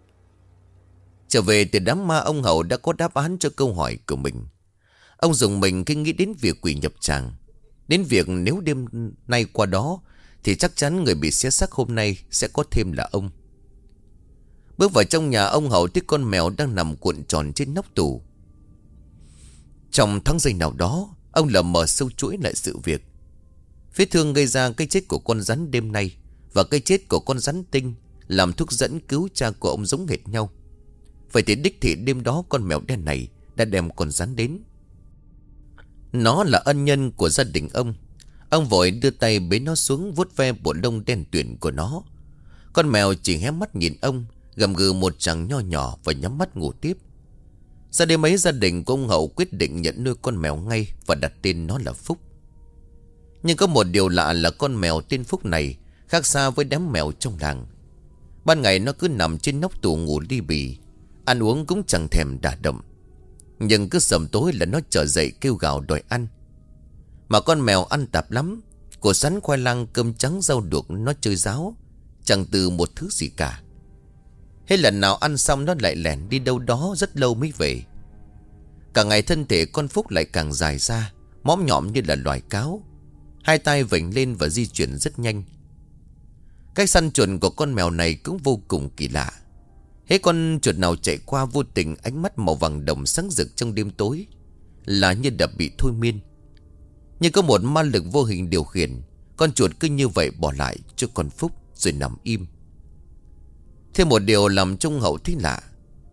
Trở về từ đám ma, ông Hậu đã có đáp án cho câu hỏi của mình. Ông dùng mình khi nghĩ đến việc quỷ nhập tràng, đến việc nếu đêm nay qua đó thì chắc chắn người bị xé xác hôm nay sẽ có thêm là ông. Bước vào trong nhà, ông Hậu thấy con mèo đang nằm cuộn tròn trên nóc tủ. Trong tháng giây nào đó, ông lờ mờ sâu chuỗi lại sự việc. Vết thương gây ra cái chết của con rắn đêm nay và cái chết của con rắn tinh làm thuốc dẫn cứu cha của ông giống hệt nhau. Vậy thì đích thị đêm đó con mèo đen này đã đem con rắn đến. Nó là ân nhân của gia đình ông. Ông vội đưa tay bế nó xuống, vuốt ve bộ lông đen tuyền của nó. Con mèo chỉ hé mắt nhìn ông, gầm gừ một tràng nho nhỏ và nhắm mắt ngủ tiếp. Sau đêm ấy, gia đình của ông Hậu quyết định nhận nuôi con mèo ngay và đặt tên nó là Phúc. Nhưng có một điều lạ là con mèo tên Phúc này khác xa với đám mèo trong làng. Ban ngày nó cứ nằm trên nóc tủ ngủ li bì, ăn uống cũng chẳng thèm đả động. Nhưng cứ sầm tối là nó trở dậy kêu gào đòi ăn. Mà con mèo ăn tạp lắm. Củ sắn, khoai lang, cơm trắng, rau luộc nó chơi ráo, chẳng từ một thứ gì cả. Hết lần nào ăn xong nó lại lẻn đi đâu đó rất lâu mới về. Cả ngày thân thể con Phúc lại càng dài ra, mõm nhọm như là loài cáo. Hai tay vểnh lên và di chuyển rất nhanh. Cách săn chuột của con mèo này cũng vô cùng kỳ lạ. Hết con chuột nào chạy qua, vô tình ánh mắt màu vàng đồng sáng rực trong đêm tối là như đã bị thôi miên. Nhưng có một ma lực vô hình điều khiển, con chuột cứ như vậy bỏ lại cho con Phúc rồi nằm im. Thêm một điều làm trong Hậu thấy lạ,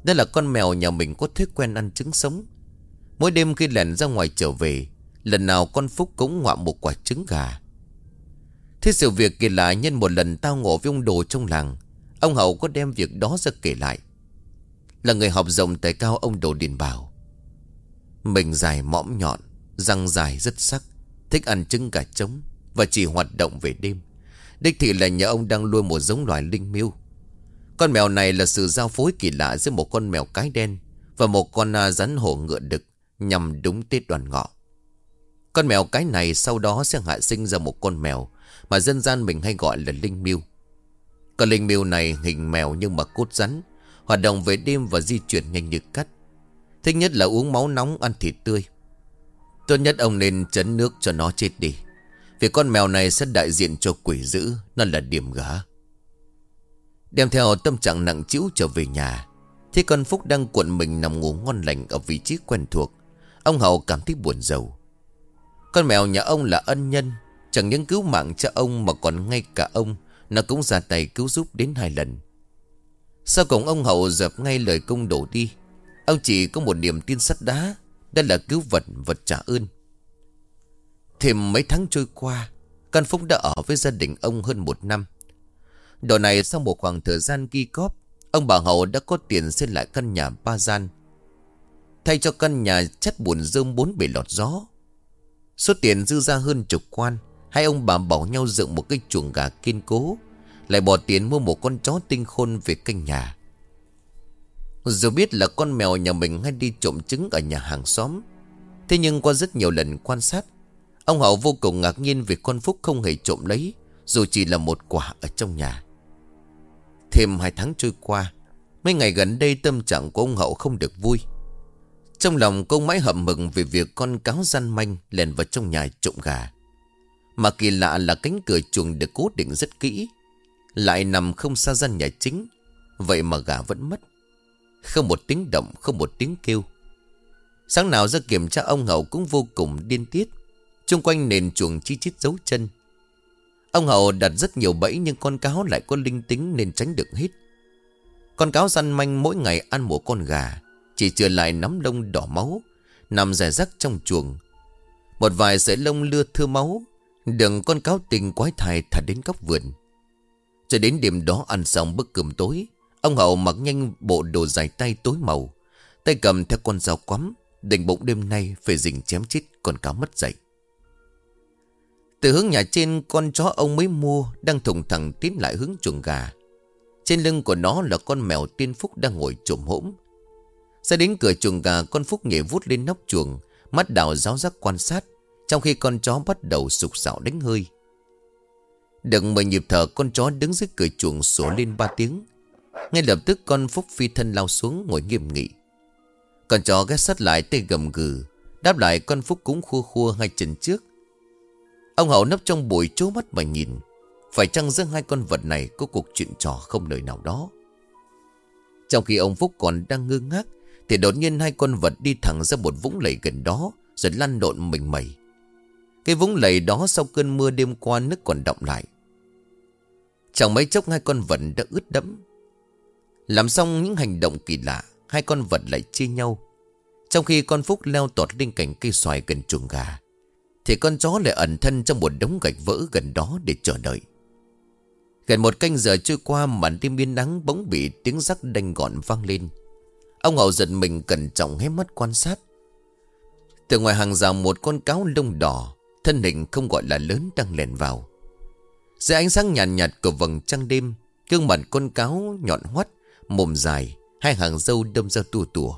Đây là con mèo nhà mình có thói quen ăn trứng sống. Mỗi đêm khi lẻn ra ngoài trở về, lần nào con Phúc cũng ngoạm một quả trứng gà. Thế sự việc kỳ lạ nhân một lần tao ngộ với ông Đồ trong làng. Ông Hậu có đem việc đó ra kể lại. Là người học rộng tài cao, ông Đồ điền bảo: mình dài mõm nhọn, răng dài rất sắc, thích ăn trứng gà trống và chỉ hoạt động về đêm. Đích thị là nhà ông đang nuôi một giống loài linh miêu. Con mèo này là sự giao phối kỳ lạ giữa một con mèo cái đen và một con rắn hổ ngựa đực, nhằm đúng Tết Đoan Ngọ. Con mèo cái này sau đó sẽ hạ sinh ra một con mèo mà dân gian mình hay gọi là linh miêu. Con linh miêu này hình mèo nhưng mà cốt rắn, hoạt động về đêm và di chuyển nhanh như cắt. Thích nhất là uống máu nóng, ăn thịt tươi. Tốt nhất ông nên trấn nước cho nó chết đi, vì con mèo này sẽ đại diện cho quỷ dữ, nó là điểm gá. Đem theo tâm trạng nặng trĩu trở về nhà, thì con Phúc đang cuộn mình nằm ngủ ngon lành ở vị trí quen thuộc. Ông Hậu cảm thấy buồn rầu. Con mèo nhà ông là ân nhân, chẳng những cứu mạng cho ông mà còn ngay cả ông nó cũng ra tay cứu giúp đến 2 lần. Sau cùng ông Hậu dập ngay lời công đổ đi. Ông chỉ có một niềm tin sắt đá, đó là cứu vật trả ơn. Thêm mấy tháng trôi qua, con Phúc đã ở với gia đình ông hơn 1 năm. Độ này sau một khoảng thời gian ghi góp, ông bà Hậu đã có tiền xây lại căn nhà 3 gian. Thay cho căn nhà chất bùn rơm 4 bề lọt gió. Số tiền dư ra hơn chục quan, hai ông bà bảo nhau dựng một cái chuồng gà kiên cố, lại bỏ tiền mua một con chó tinh khôn về canh nhà. Dù biết là con mèo nhà mình hay đi trộm trứng ở nhà hàng xóm, thế nhưng qua rất nhiều lần quan sát, ông Hậu vô cùng ngạc nhiên vì con Phúc không hề trộm lấy, dù chỉ là một quả ở trong nhà. Thêm 2 tháng trôi qua, mấy ngày gần đây tâm trạng của ông Hậu không được vui. Trong lòng cô mãi hậm mừng về việc con cáo gian manh lèn vào trong nhà trộm gà. Mà kỳ lạ là cánh cửa chuồng được cố định rất kỹ, lại nằm không xa gian nhà chính. Vậy mà gà vẫn mất. Không một tiếng động, không một tiếng kêu. Sáng nào ra kiểm tra, ông Hậu cũng vô cùng điên tiết. Xung quanh nền chuồng chi chít dấu chân. Ông Hậu đặt rất nhiều bẫy, nhưng con cáo lại có linh tính nên tránh được hết. Con cáo gian manh mỗi ngày ăn một con gà, chỉ chừa lại nắm lông đỏ máu nằm rải rác trong chuồng. Một vài sợi lông lưa thưa máu, đừng con cáo tình quái thai thả đến góc vườn. Cho đến đêm đó ăn xong bữa cơm tối, ông Hậu mặc nhanh bộ đồ dài tay tối màu, tay cầm theo con dao quắm, định bụng đêm nay phải rình chém chết con cáo mất dậy. Từ hướng nhà trên, con chó ông mới mua đang thùng thẳng tiến lại hướng chuồng gà. Trên lưng của nó là con mèo tiên Phúc đang ngồi chồm hổm. Ra đến cửa chuồng gà, con Phúc nhảy vút lên nóc chuồng, mắt đảo giáo giác quan sát, trong khi con chó bắt đầu sục sạo đánh hơi. Được 10 nhịp thở, con chó đứng dưới cửa chuồng sủa lên 3 tiếng. Ngay lập tức con Phúc phi thân lao xuống ngồi nghiêm nghị. Con chó ghé sát lại, tay gầm gừ đáp lại. Con Phúc cũng khua khua 2 chân trước. Ông Hậu nấp trong bụi trố mắt mà nhìn. Phải chăng giữa 2 con vật này có cuộc chuyện trò không lời nào đó? Trong khi ông Phúc còn đang ngơ ngác, thì đột nhiên 2 con vật đi thẳng ra một vũng lầy gần đó, rồi lăn lộn mình mẩy. Cái vũng lầy đó sau cơn mưa đêm qua nước còn đọng lại. Chẳng mấy chốc 2 con vật đã ướt đẫm. Làm xong những hành động kỳ lạ, 2 con vật lại chia nhau. Trong khi con Phúc leo tọt lên cành cây xoài gần chuồng gà, thì con chó lại ẩn thân trong một đống gạch vỡ gần đó để chờ đợi. Gần 1 canh giờ trôi qua, màn đêm yên nắng bỗng bị tiếng rắc đanh gọn vang lên. Ông Hậu giật mình cẩn trọng hé mắt quan sát. Từ ngoài hàng rào, một con cáo lông đỏ, thân hình không gọi là lớn, đang lèn vào. Dưới ánh sáng nhàn nhạt của vầng trăng đêm, gương mặt con cáo nhọn hoắt, mồm dài, 2 hàng râu đâm ra tua tủa.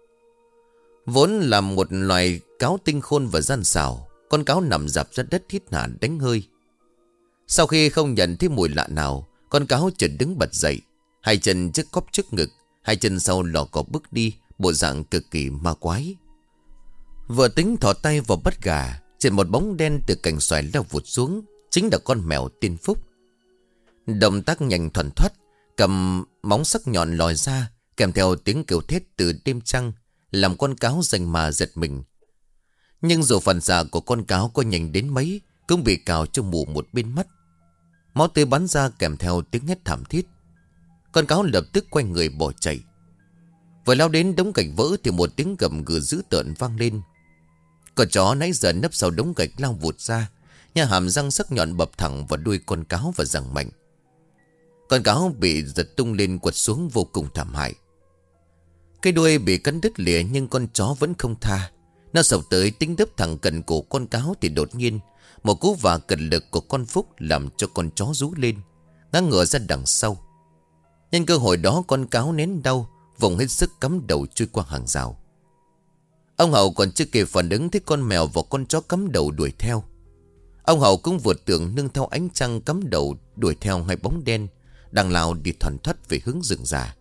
Vốn là một loài cáo tinh khôn và gian xảo, con cáo nằm rạp ra đất hít hà đánh hơi. Sau khi không nhận thấy mùi lạ nào, con cáo chợt đứng bật dậy, 2 chân trước cóp trước ngực, 2 chân sau lò cò bước đi, bộ dạng cực kỳ ma quái. Vừa tính thò tay vào bắt gà, trên một bóng đen từ cành xoài lao vụt xuống, chính là con mèo tiên Phúc. Động tác nhanh thuần thoát, cầm móng sắc nhọn lòi ra, kèm theo tiếng kêu thét từ đêm trăng, làm con cáo giành mà giật mình. Nhưng dù phản xạ của con cáo có nhanh đến mấy, cũng bị cào cho mù một bên mắt. Máu tươi bắn ra kèm theo tiếng hét thảm thiết. Con cáo lập tức quay người bỏ chạy. Vừa lao đến đống gạch vỡ thì một tiếng gầm gừ dữ tợn vang lên. Con chó nãy giờ nấp sau đống gạch lao vụt ra, nhà hàm răng sắc nhọn bập thẳng vào đuôi con cáo và giằng mạnh. Con cáo bị giật tung lên quật xuống vô cùng thảm hại. Cái đuôi bị cắn đứt lìa nhưng con chó vẫn không tha. Nó sộc tới tính đớp thẳng cần cổ con cáo thì đột nhiên một cú vả cật lực của con Phúc làm cho con chó rú lên, ngã ngửa ra đằng sau. Nhân cơ hội đó con cáo nén đau, vùng hết sức cắm đầu chui qua hàng rào. Ông Hậu còn chưa kịp phản ứng thấy con mèo và con chó cắm đầu đuổi theo. Ông Hậu cũng vượt tường nương theo ánh trăng cắm đầu đuổi theo hai bóng đen đang lao đi thoăn thoắt về hướng rừng già.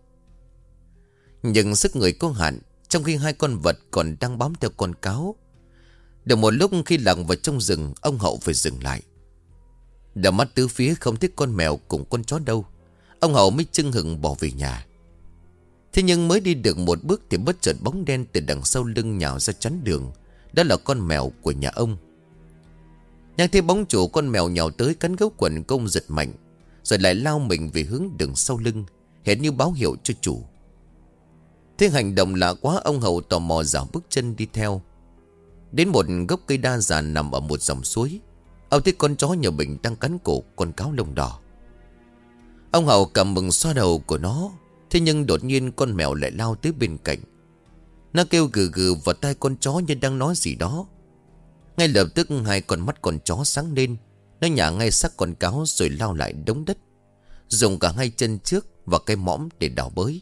Nhưng sức người có hạn, trong khi hai con vật còn đang bám theo con cáo. Được một lúc khi lạc vào trong rừng, ông Hậu phải dừng lại. Đảo mắt tứ phía không thấy con mèo cùng con chó đâu, ông Hậu mới chưng hừng bỏ về nhà. Thế nhưng mới đi được một bước thì bất chợt bóng đen từ đằng sau lưng nhào ra chắn đường. Đó là con mèo của nhà ông. Nhang thấy bóng chủ con mèo nhào tới cắn gấu quần công giật mạnh, rồi lại lao mình về hướng đường sau lưng, hệt như báo hiệu cho chủ. Thế hành động lạ quá, ông Hậu tò mò dạo bước chân đi theo. Đến một gốc cây đa già nằm ở một dòng suối, ông thấy con chó nhà mình đang cắn cổ con cáo lông đỏ. Ông Hậu cầm mừng xoa đầu của nó. Thế nhưng đột nhiên con mèo lại lao tới bên cạnh. Nó kêu gừ gừ vào tai con chó như đang nói gì đó. Ngay lập tức hai con mắt con chó sáng lên. Nó nhả ngay xác con cáo rồi lao lại đống đất, dùng cả hai chân trước và cái mõm để đào bới.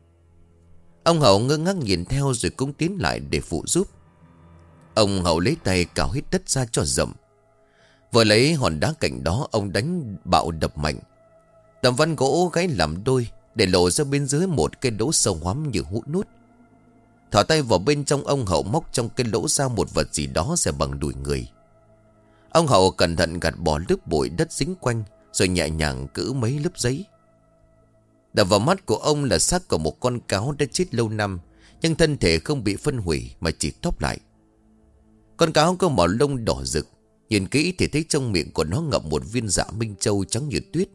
Ông Hậu ngơ ngác nhìn theo rồi cũng tiến lại để phụ giúp. Ông Hậu lấy tay cào hết đất ra cho rộng. Vừa lấy hòn đá cạnh đó, ông đánh bạo đập mạnh. Tấm ván gỗ gãy làm đôi, để lộ ra bên dưới một cái lỗ sâu hoắm như hũ nút. Thỏ tay vào bên trong, ông Hậu móc trong cái lỗ ra một vật gì đó sẽ bằng đùi người. Ông Hậu cẩn thận gạt bỏ lớp bụi đất dính quanh, rồi nhẹ nhàng cữ mấy lớp giấy. Đập vào mắt của ông là xác của một con cáo đã chết lâu năm, nhưng thân thể không bị phân hủy mà chỉ tóp lại. Con cáo có màu lông đỏ rực, nhìn kỹ thì thấy trong miệng của nó ngậm một viên dạ minh châu trắng như tuyết.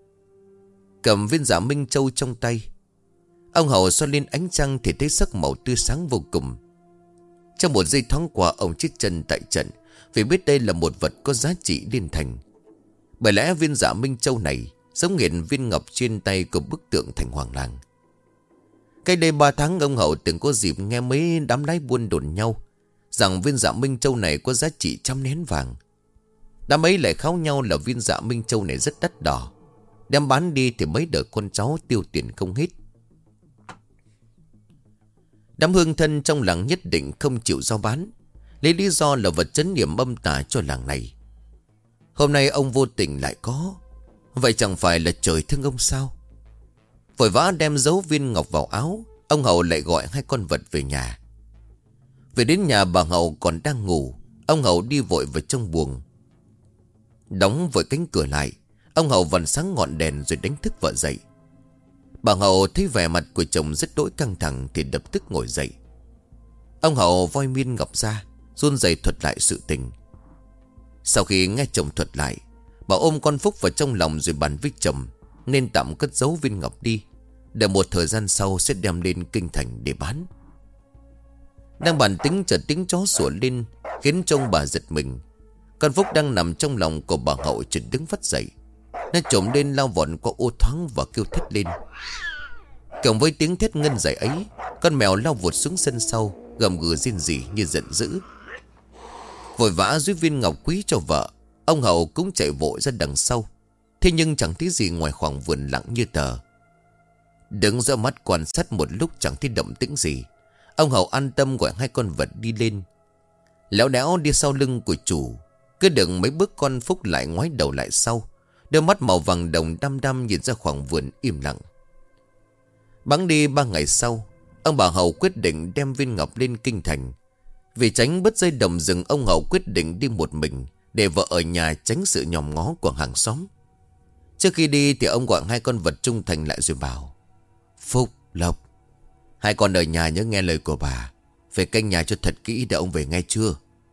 Cầm viên dạ minh châu trong tay, ông Hậu xoay lên ánh trăng thì thấy sắc màu tươi sáng vô cùng. Trong một giây thoáng qua, ông chết chân tại trận vì biết đây là một vật có giá trị liên thành. Bởi lẽ viên dạ minh châu này giống hệt viên ngọc trên tay của bức tượng thành hoàng làng. Cách đây 3 tháng, ông Hậu từng có dịp nghe mấy đám lái buôn đồn nhau rằng viên dạ minh châu này có giá trị trăm nén vàng. Đám ấy lại kháo nhau là viên dạ minh châu này rất đắt đỏ, đem bán đi thì mấy đời con cháu tiêu tiền không hết. Đám hương thân trong làng nhất định không chịu giao bán, lấy lý do là vật trấn niệm âm tà cho làng này. Hôm nay ông vô tình lại có, vậy chẳng phải là trời thương ông sao? Vội vã đem giấu viên ngọc vào áo, ông Hậu lại gọi hai con vật về nhà. Về đến nhà, bà Hậu còn đang ngủ. Ông Hậu đi vội vào trong buồng, đóng vội cánh cửa lại. Ông Hậu vặn sáng ngọn đèn rồi đánh thức vợ dậy. Bà Hậu thấy vẻ mặt của chồng rất đỗi căng thẳng thì lập tức ngồi dậy. Ông Hậu voi miên ngọc ra, run rẩy thuật lại sự tình. Sau khi nghe chồng thuật lại, bà ôm con Phúc vào trong lòng rồi bàn với chồng nên tạm cất giấu viên ngọc đi, để một thời gian sau sẽ đem lên kinh thành để bán. Đang bàn tính, chợt tiếng chó sủa lên khiến trông bà giật mình. Con Phúc đang nằm trong lòng của bà Hậu chợt đứng phắt dậy. Nó trồm lên lao vọt qua ô thoáng và kêu thét lên. Cộng với tiếng thét ngân dài ấy, con mèo lao vụt xuống sân sau, gầm gừ rên rỉ như giận dữ. Vội vã giúp viên ngọc quý cho vợ, ông Hậu cũng chạy vội ra đằng sau. Thế nhưng chẳng thấy gì ngoài khoảng vườn lặng như tờ. Đứng ra mắt quan sát một lúc chẳng thấy động tĩnh gì, ông Hậu an tâm gọi hai con vật đi lên. Léo đéo đi sau lưng của chủ, cứ đừng mấy bước con Phúc lại ngoái đầu lại sau, đôi mắt màu vàng đồng đăm đăm nhìn ra khoảng vườn im lặng. Bẵng đi 3 ngày sau, ông bà Hậu quyết định đem viên ngọc lên kinh thành. Vì tránh bứt dây đồng rừng, ông Hậu quyết định đi một mình, để vợ ở nhà tránh sự nhòm ngó của hàng xóm. Trước khi đi thì ông gọi hai con vật trung thành lại rồi bảo: Phúc, Lộc, hai con ở nhà nhớ nghe lời của bà, phải canh nhà cho thật kỹ để ông về ngay chưa.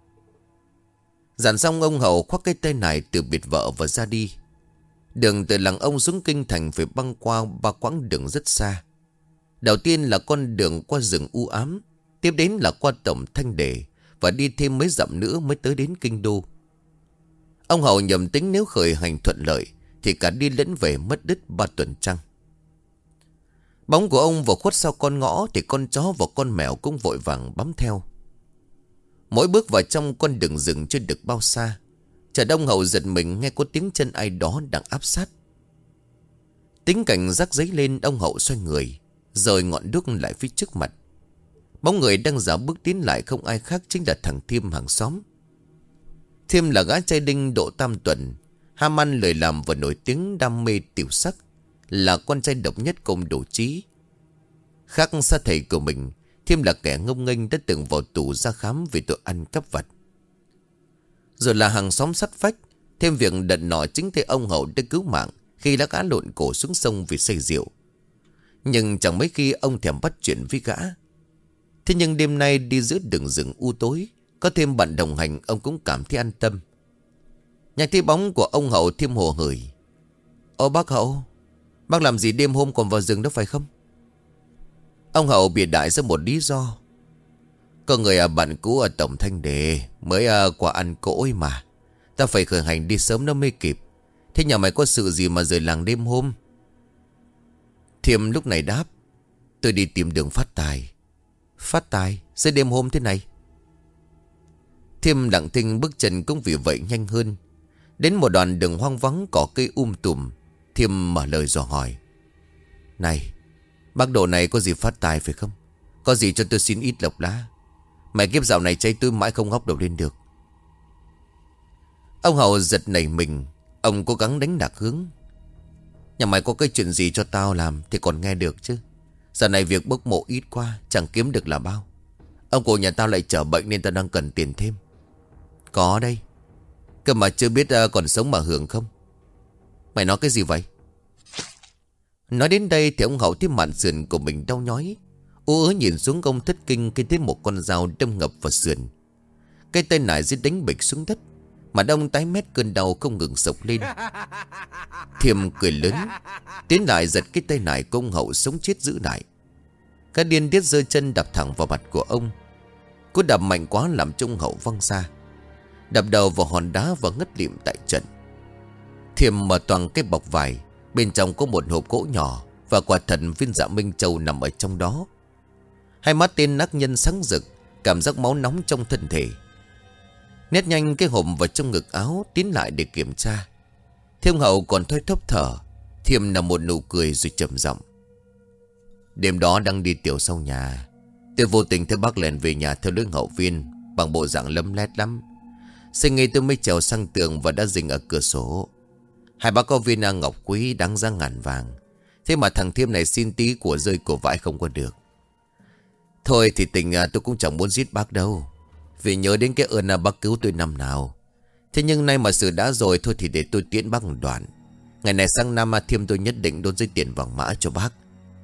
Dặn xong, ông Hậu khoác cái tay này từ biệt vợ và ra đi. Đường từ làng ông xuống kinh thành phải băng qua 3 quãng đường rất xa. Đầu tiên là con đường qua rừng u ám, tiếp đến là qua tổng Thanh Đề, và đi thêm mấy dặm nữa mới tới đến kinh đô. Ông Hậu nhầm tính nếu khởi hành thuận lợi thì cả đi lẫn về mất đứt 3 tuần trăng. Bóng của ông vừa khuất sau con ngõ thì con chó và con mèo cũng vội vàng bám theo. Mỗi bước vào trong con đường rừng chưa được bao xa, chợt ông Hậu giật mình nghe có tiếng chân ai đó đang áp sát. Tính cảnh giác dấy lên, ông Hậu xoay người, rồi ngọn đuốc lại phía trước mặt. Bóng người đang dạo bước tiến lại không ai khác chính là thằng Thiêm hàng xóm. Thiêm là gã trai đinh độ tam tuần, ham ăn lười làm và nổi tiếng đam mê tiểu sắc, là con trai độc nhất cùng Đỗ Trí. Khác xa thầy của mình, Thiêm là kẻ ngông nghênh đã từng vào tù ra khám vì tội ăn cắp vặt. Rồi là hàng xóm sắt vách, thêm việc đận nọ chính tay ông Hậu đã cứu mạng khi đã gã lộn cổ xuống sông vì say rượu. Nhưng chẳng mấy khi ông thèm bắt chuyện với gã. Thế nhưng đêm nay đi giữa đường rừng u tối, có thêm bạn đồng hành, ông cũng cảm thấy an tâm. Nhạc thấy bóng của ông Hậu, Thiêm hồ hởi: "Ô bác Hậu, bác làm gì đêm hôm còn vào rừng đó phải không?" Ông Hậu bịa đại ra một lý do: "Có người bạn cũ ở tổng Thanh Đề mới qua ăn cỗ mà. Ta phải khởi hành đi sớm nó mới kịp. Thế nhà mày có sự gì mà rời làng đêm hôm?" Thiêm lúc này đáp: "Tôi đi tìm đường phát tài." "Phát tài? Giữa đêm hôm thế này?" Thiêm lặng thinh, bước chân cũng vì vậy nhanh hơn. Đến một đoạn đường hoang vắng cỏ cây tùm, Thiêm mở lời dò hỏi: "Này, bác đồ này có gì phát tài phải không? Có gì cho tôi xin ít lộc lá. Mày kiếp dạo này cháy tôi mãi không ngóc đầu lên được." Ông Hậu giật nảy mình. Ông cố gắng đánh lạc hướng: "Nhà mày có cái chuyện gì cho tao làm thì còn nghe được chứ. Giờ này việc bốc mộ ít quá, chẳng kiếm được là bao. Ông cụ nhà tao lại trở bệnh nên tao đang cần tiền thêm." "Có đây. Cơ mà chưa biết còn sống mà hưởng không." "Mày nói cái gì vậy?" Nói đến đây thì ông Hậu thấy mạn sườn của mình đau nhói. Ú ớ nhìn xuống, ông thất kinh khi thấy một con dao đâm ngập vào sườn. Cái tay nải giết đánh bịch xuống đất, mà ông tái mét, cơn đau không ngừng sộc lên. Thiêm cười lớn, tiến lại giật cái tay nải của ông Hậu sống chết giữ lại. Cái điên tiết giơ chân đạp thẳng vào mặt của ông. Cú đạp mạnh quá làm cho ông Hậu văng ra, đập đầu vào hòn đá và ngất lịm tại trận. Thiêm mở toàn cái bọc vải, bên trong có một hộp gỗ nhỏ và quả thật viên dạ Minh Châu nằm ở trong đó. Hai mắt tên ác nhân sáng rực, cảm giác máu nóng trong thân thể. Nhét nhanh cái hộp vào trong ngực áo, tiến lại để kiểm tra. Thiêm Hậu còn thoi thóp thở. Thiêm nằm một nụ cười rồi trầm giọng: "Đêm đó đang đi tiểu sau nhà, tôi vô tình thấy bác lèn về nhà theo lối hậu viên, bằng bộ dạng lấm lét lắm. Sinh nghi tôi mới trèo sang tường và đã dình ở cửa sổ. Hai bác có viên ngọc quý đáng giá ngàn vàng. Thế mà thằng Thiêm này xin tí của rơi của vãi không có được. Thôi thì tình tôi cũng chẳng muốn giết bác đâu, vì nhớ đến cái ơn bác cứu tôi năm nào. Thế nhưng nay mà sự đã rồi, thôi thì để tôi tiễn bác một đoạn. Ngày này sang năm Thiêm tôi nhất định đôn dây tiền vàng mã cho bác."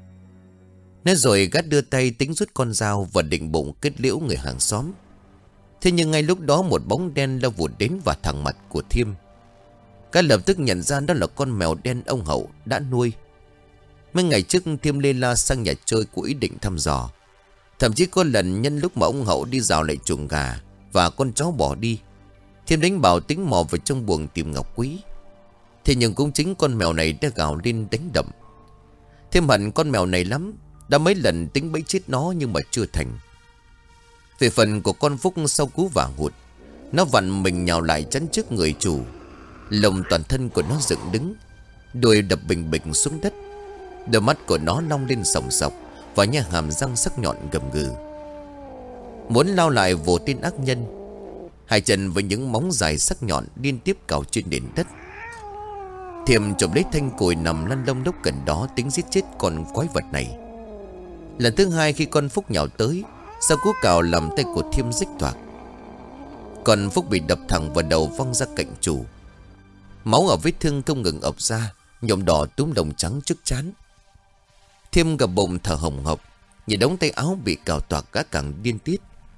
Nói rồi gắt đưa tay tính rút con dao và định bụng kết liễu người hàng xóm. Thế nhưng ngay lúc đó một bóng đen lao vụt đến vào thẳng mặt của Thiêm. Cái lập tức nhận ra đó là con mèo đen ông Hậu đã nuôi. Mấy ngày trước Thiêm lê la sang nhà chơi của ý định thăm dò. Thậm chí có lần nhân lúc mà ông Hậu đi rào lại chuồng gà và con chó bỏ đi, Thiêm đánh bảo tính mò vào trong buồng tìm ngọc quý. Thế nhưng cũng chính con mèo này đã gào lên đánh đậm. Thiêm hận con mèo này lắm, đã mấy lần tính bẫy chết nó nhưng mà chưa thành. Về phần của con Phúc, sau cú vả hụt, nó vặn mình nhào lại chắn trước người chủ. Lồng toàn thân của nó dựng đứng, đuôi đập bình bình xuống đất. Đôi mắt của nó long lên sòng sọc và nhà hàm răng sắc nhọn gầm gừ, muốn lao lại vồ tên ác nhân. Hai chân với những móng dài sắc nhọn liên tiếp cào trên nền đất. Thiêm chộp lấy thanh cùi nằm lăn lông lốc gần đó, tính giết chết con quái vật này. Lần thứ hai khi con Phúc nhào tới, sau cú cào làm tay của Thiêm rách toạc. Con Phúc bị đập thẳng vào đầu, văng ra cạnh chủ. Máu ở vết thương không ngừng ọc ra, nhuộm đỏ túm đồng trắng trước trán. Thiêm gập bụng thở hồng hộc, nhìn đống tay áo bị cào toạc cá càng điên tiết.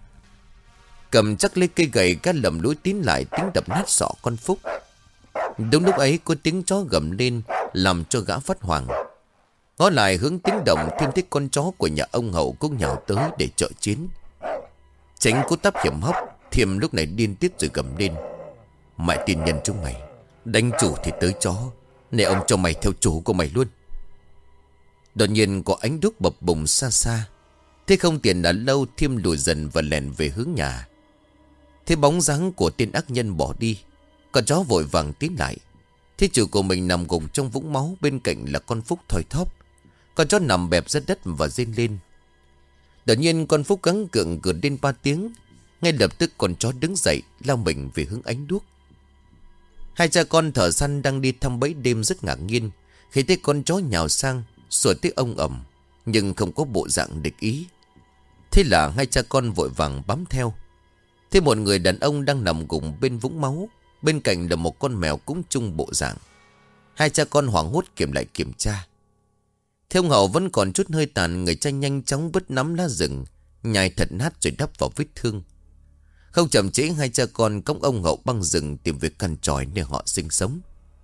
Cầm chắc lấy cây gậy, cá lầm lũi tiến lại tính đập nát sọ con Phúc. Đúng lúc ấy có tiếng chó gầm lên làm cho gã phát hoảng. Ngó lại hướng tiếng động, Thiêm thấy con chó của nhà ông Hậu cũng nhào tới để trợ chiến. Tránh cú tấp hiểm hóc, Thiêm lúc này điên tiết rồi gầm lên: Mẹ tiên nhân chúng mày, đánh chủ thì tới chó, này ông cho mày theo chủ của mày luôn. Đột nhiên có ánh đuốc bập bùng xa xa. Thế không tiền đã lâu, Thiêm lùi dần và lèn về hướng nhà. Thế bóng dáng của tên ác nhân bỏ đi, con chó vội vàng tiến lại. Thế chủ của mình nằm gục trong vũng máu, bên cạnh là con Phúc thoi thóp. Con chó nằm bẹp ra đất và rên lên. Đột nhiên con Phúc gắng gượng gượt lên 3 tiếng. Ngay lập tức con chó đứng dậy, lao mình về hướng ánh đuốc. Hai cha con thợ săn đang đi thăm bẫy đêm rất ngạc nhiên khi thấy con chó nhào sang, sủa tiếng ông ầm, nhưng không có bộ dạng địch ý. Thế là hai cha con vội vàng bám theo. Thế một người đàn ông đang nằm gục bên vũng máu, bên cạnh là một con mèo cũng chung bộ dạng. Hai cha con hoảng hốt lại kiểm tra. Thế ông Hậu vẫn còn chút hơi tàn, người cha nhanh chóng bứt nắm lá rừng, nhai thật nát rồi đắp vào vết thương. Không chậm trễ, hai cha con cõng ông Hậu băng rừng tìm việc căn tròi nơi họ sinh sống.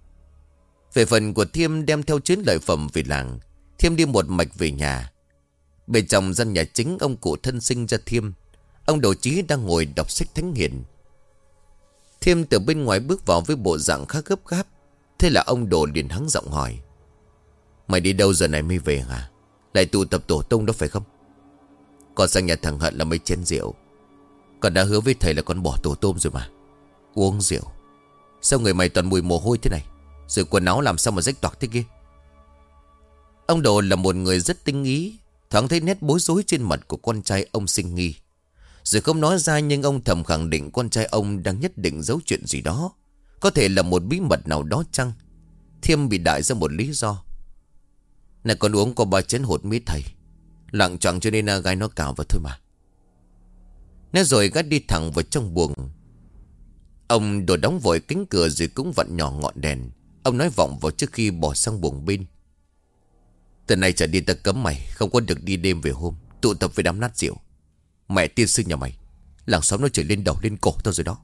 Về phần của Thiêm đem theo chuyến lợi phẩm về làng, Thiêm đi một mạch về nhà. Bên trong gian nhà chính, ông cụ thân sinh ra Thiêm, ông Đồ Chí đang ngồi đọc sách thánh hiền. Thiêm từ bên ngoài bước vào với bộ dạng khá gấp gáp. Thế là ông Đồ liền hắng giọng hỏi: Mày đi đâu giờ này mới về hả? Lại tụ tập tổ tông đó phải không? Con sang nhà thằng Hận là mấy chén rượu. Con đã hứa với thầy là con bỏ tổ tôm rồi mà. Uống rượu sao người mày toàn mùi mồ hôi thế này? Rồi quần áo làm sao mà rách toạc thế kia? Ông Đồ là một người rất tinh ý, thoáng thấy nét bối rối trên mặt của con trai ông sinh nghi. Rồi không nói ra, nhưng ông thầm khẳng định con trai ông đang nhất định giấu chuyện gì đó. Có thể là một bí mật nào đó chăng? Thiêm bị đại ra một lý do: Này, con uống có 3 chén hột mít thầy, lặng choạng cho nên gai nó cào vào thôi mà. Nói rồi gắt đi thẳng vào trong buồng. Ông Đồ đóng vội cánh cửa rồi cũng vặn nhỏ ngọn đèn. Ông nói vọng vào trước khi bỏ sang buồng bên: Từ nay trở đi ta cấm mày không có được đi đêm về hôm, tụ tập với đám nát rượu. Mẹ tiên sư nhà mày, làng xóm nó trở lên đầu lên cổ tao rồi đó.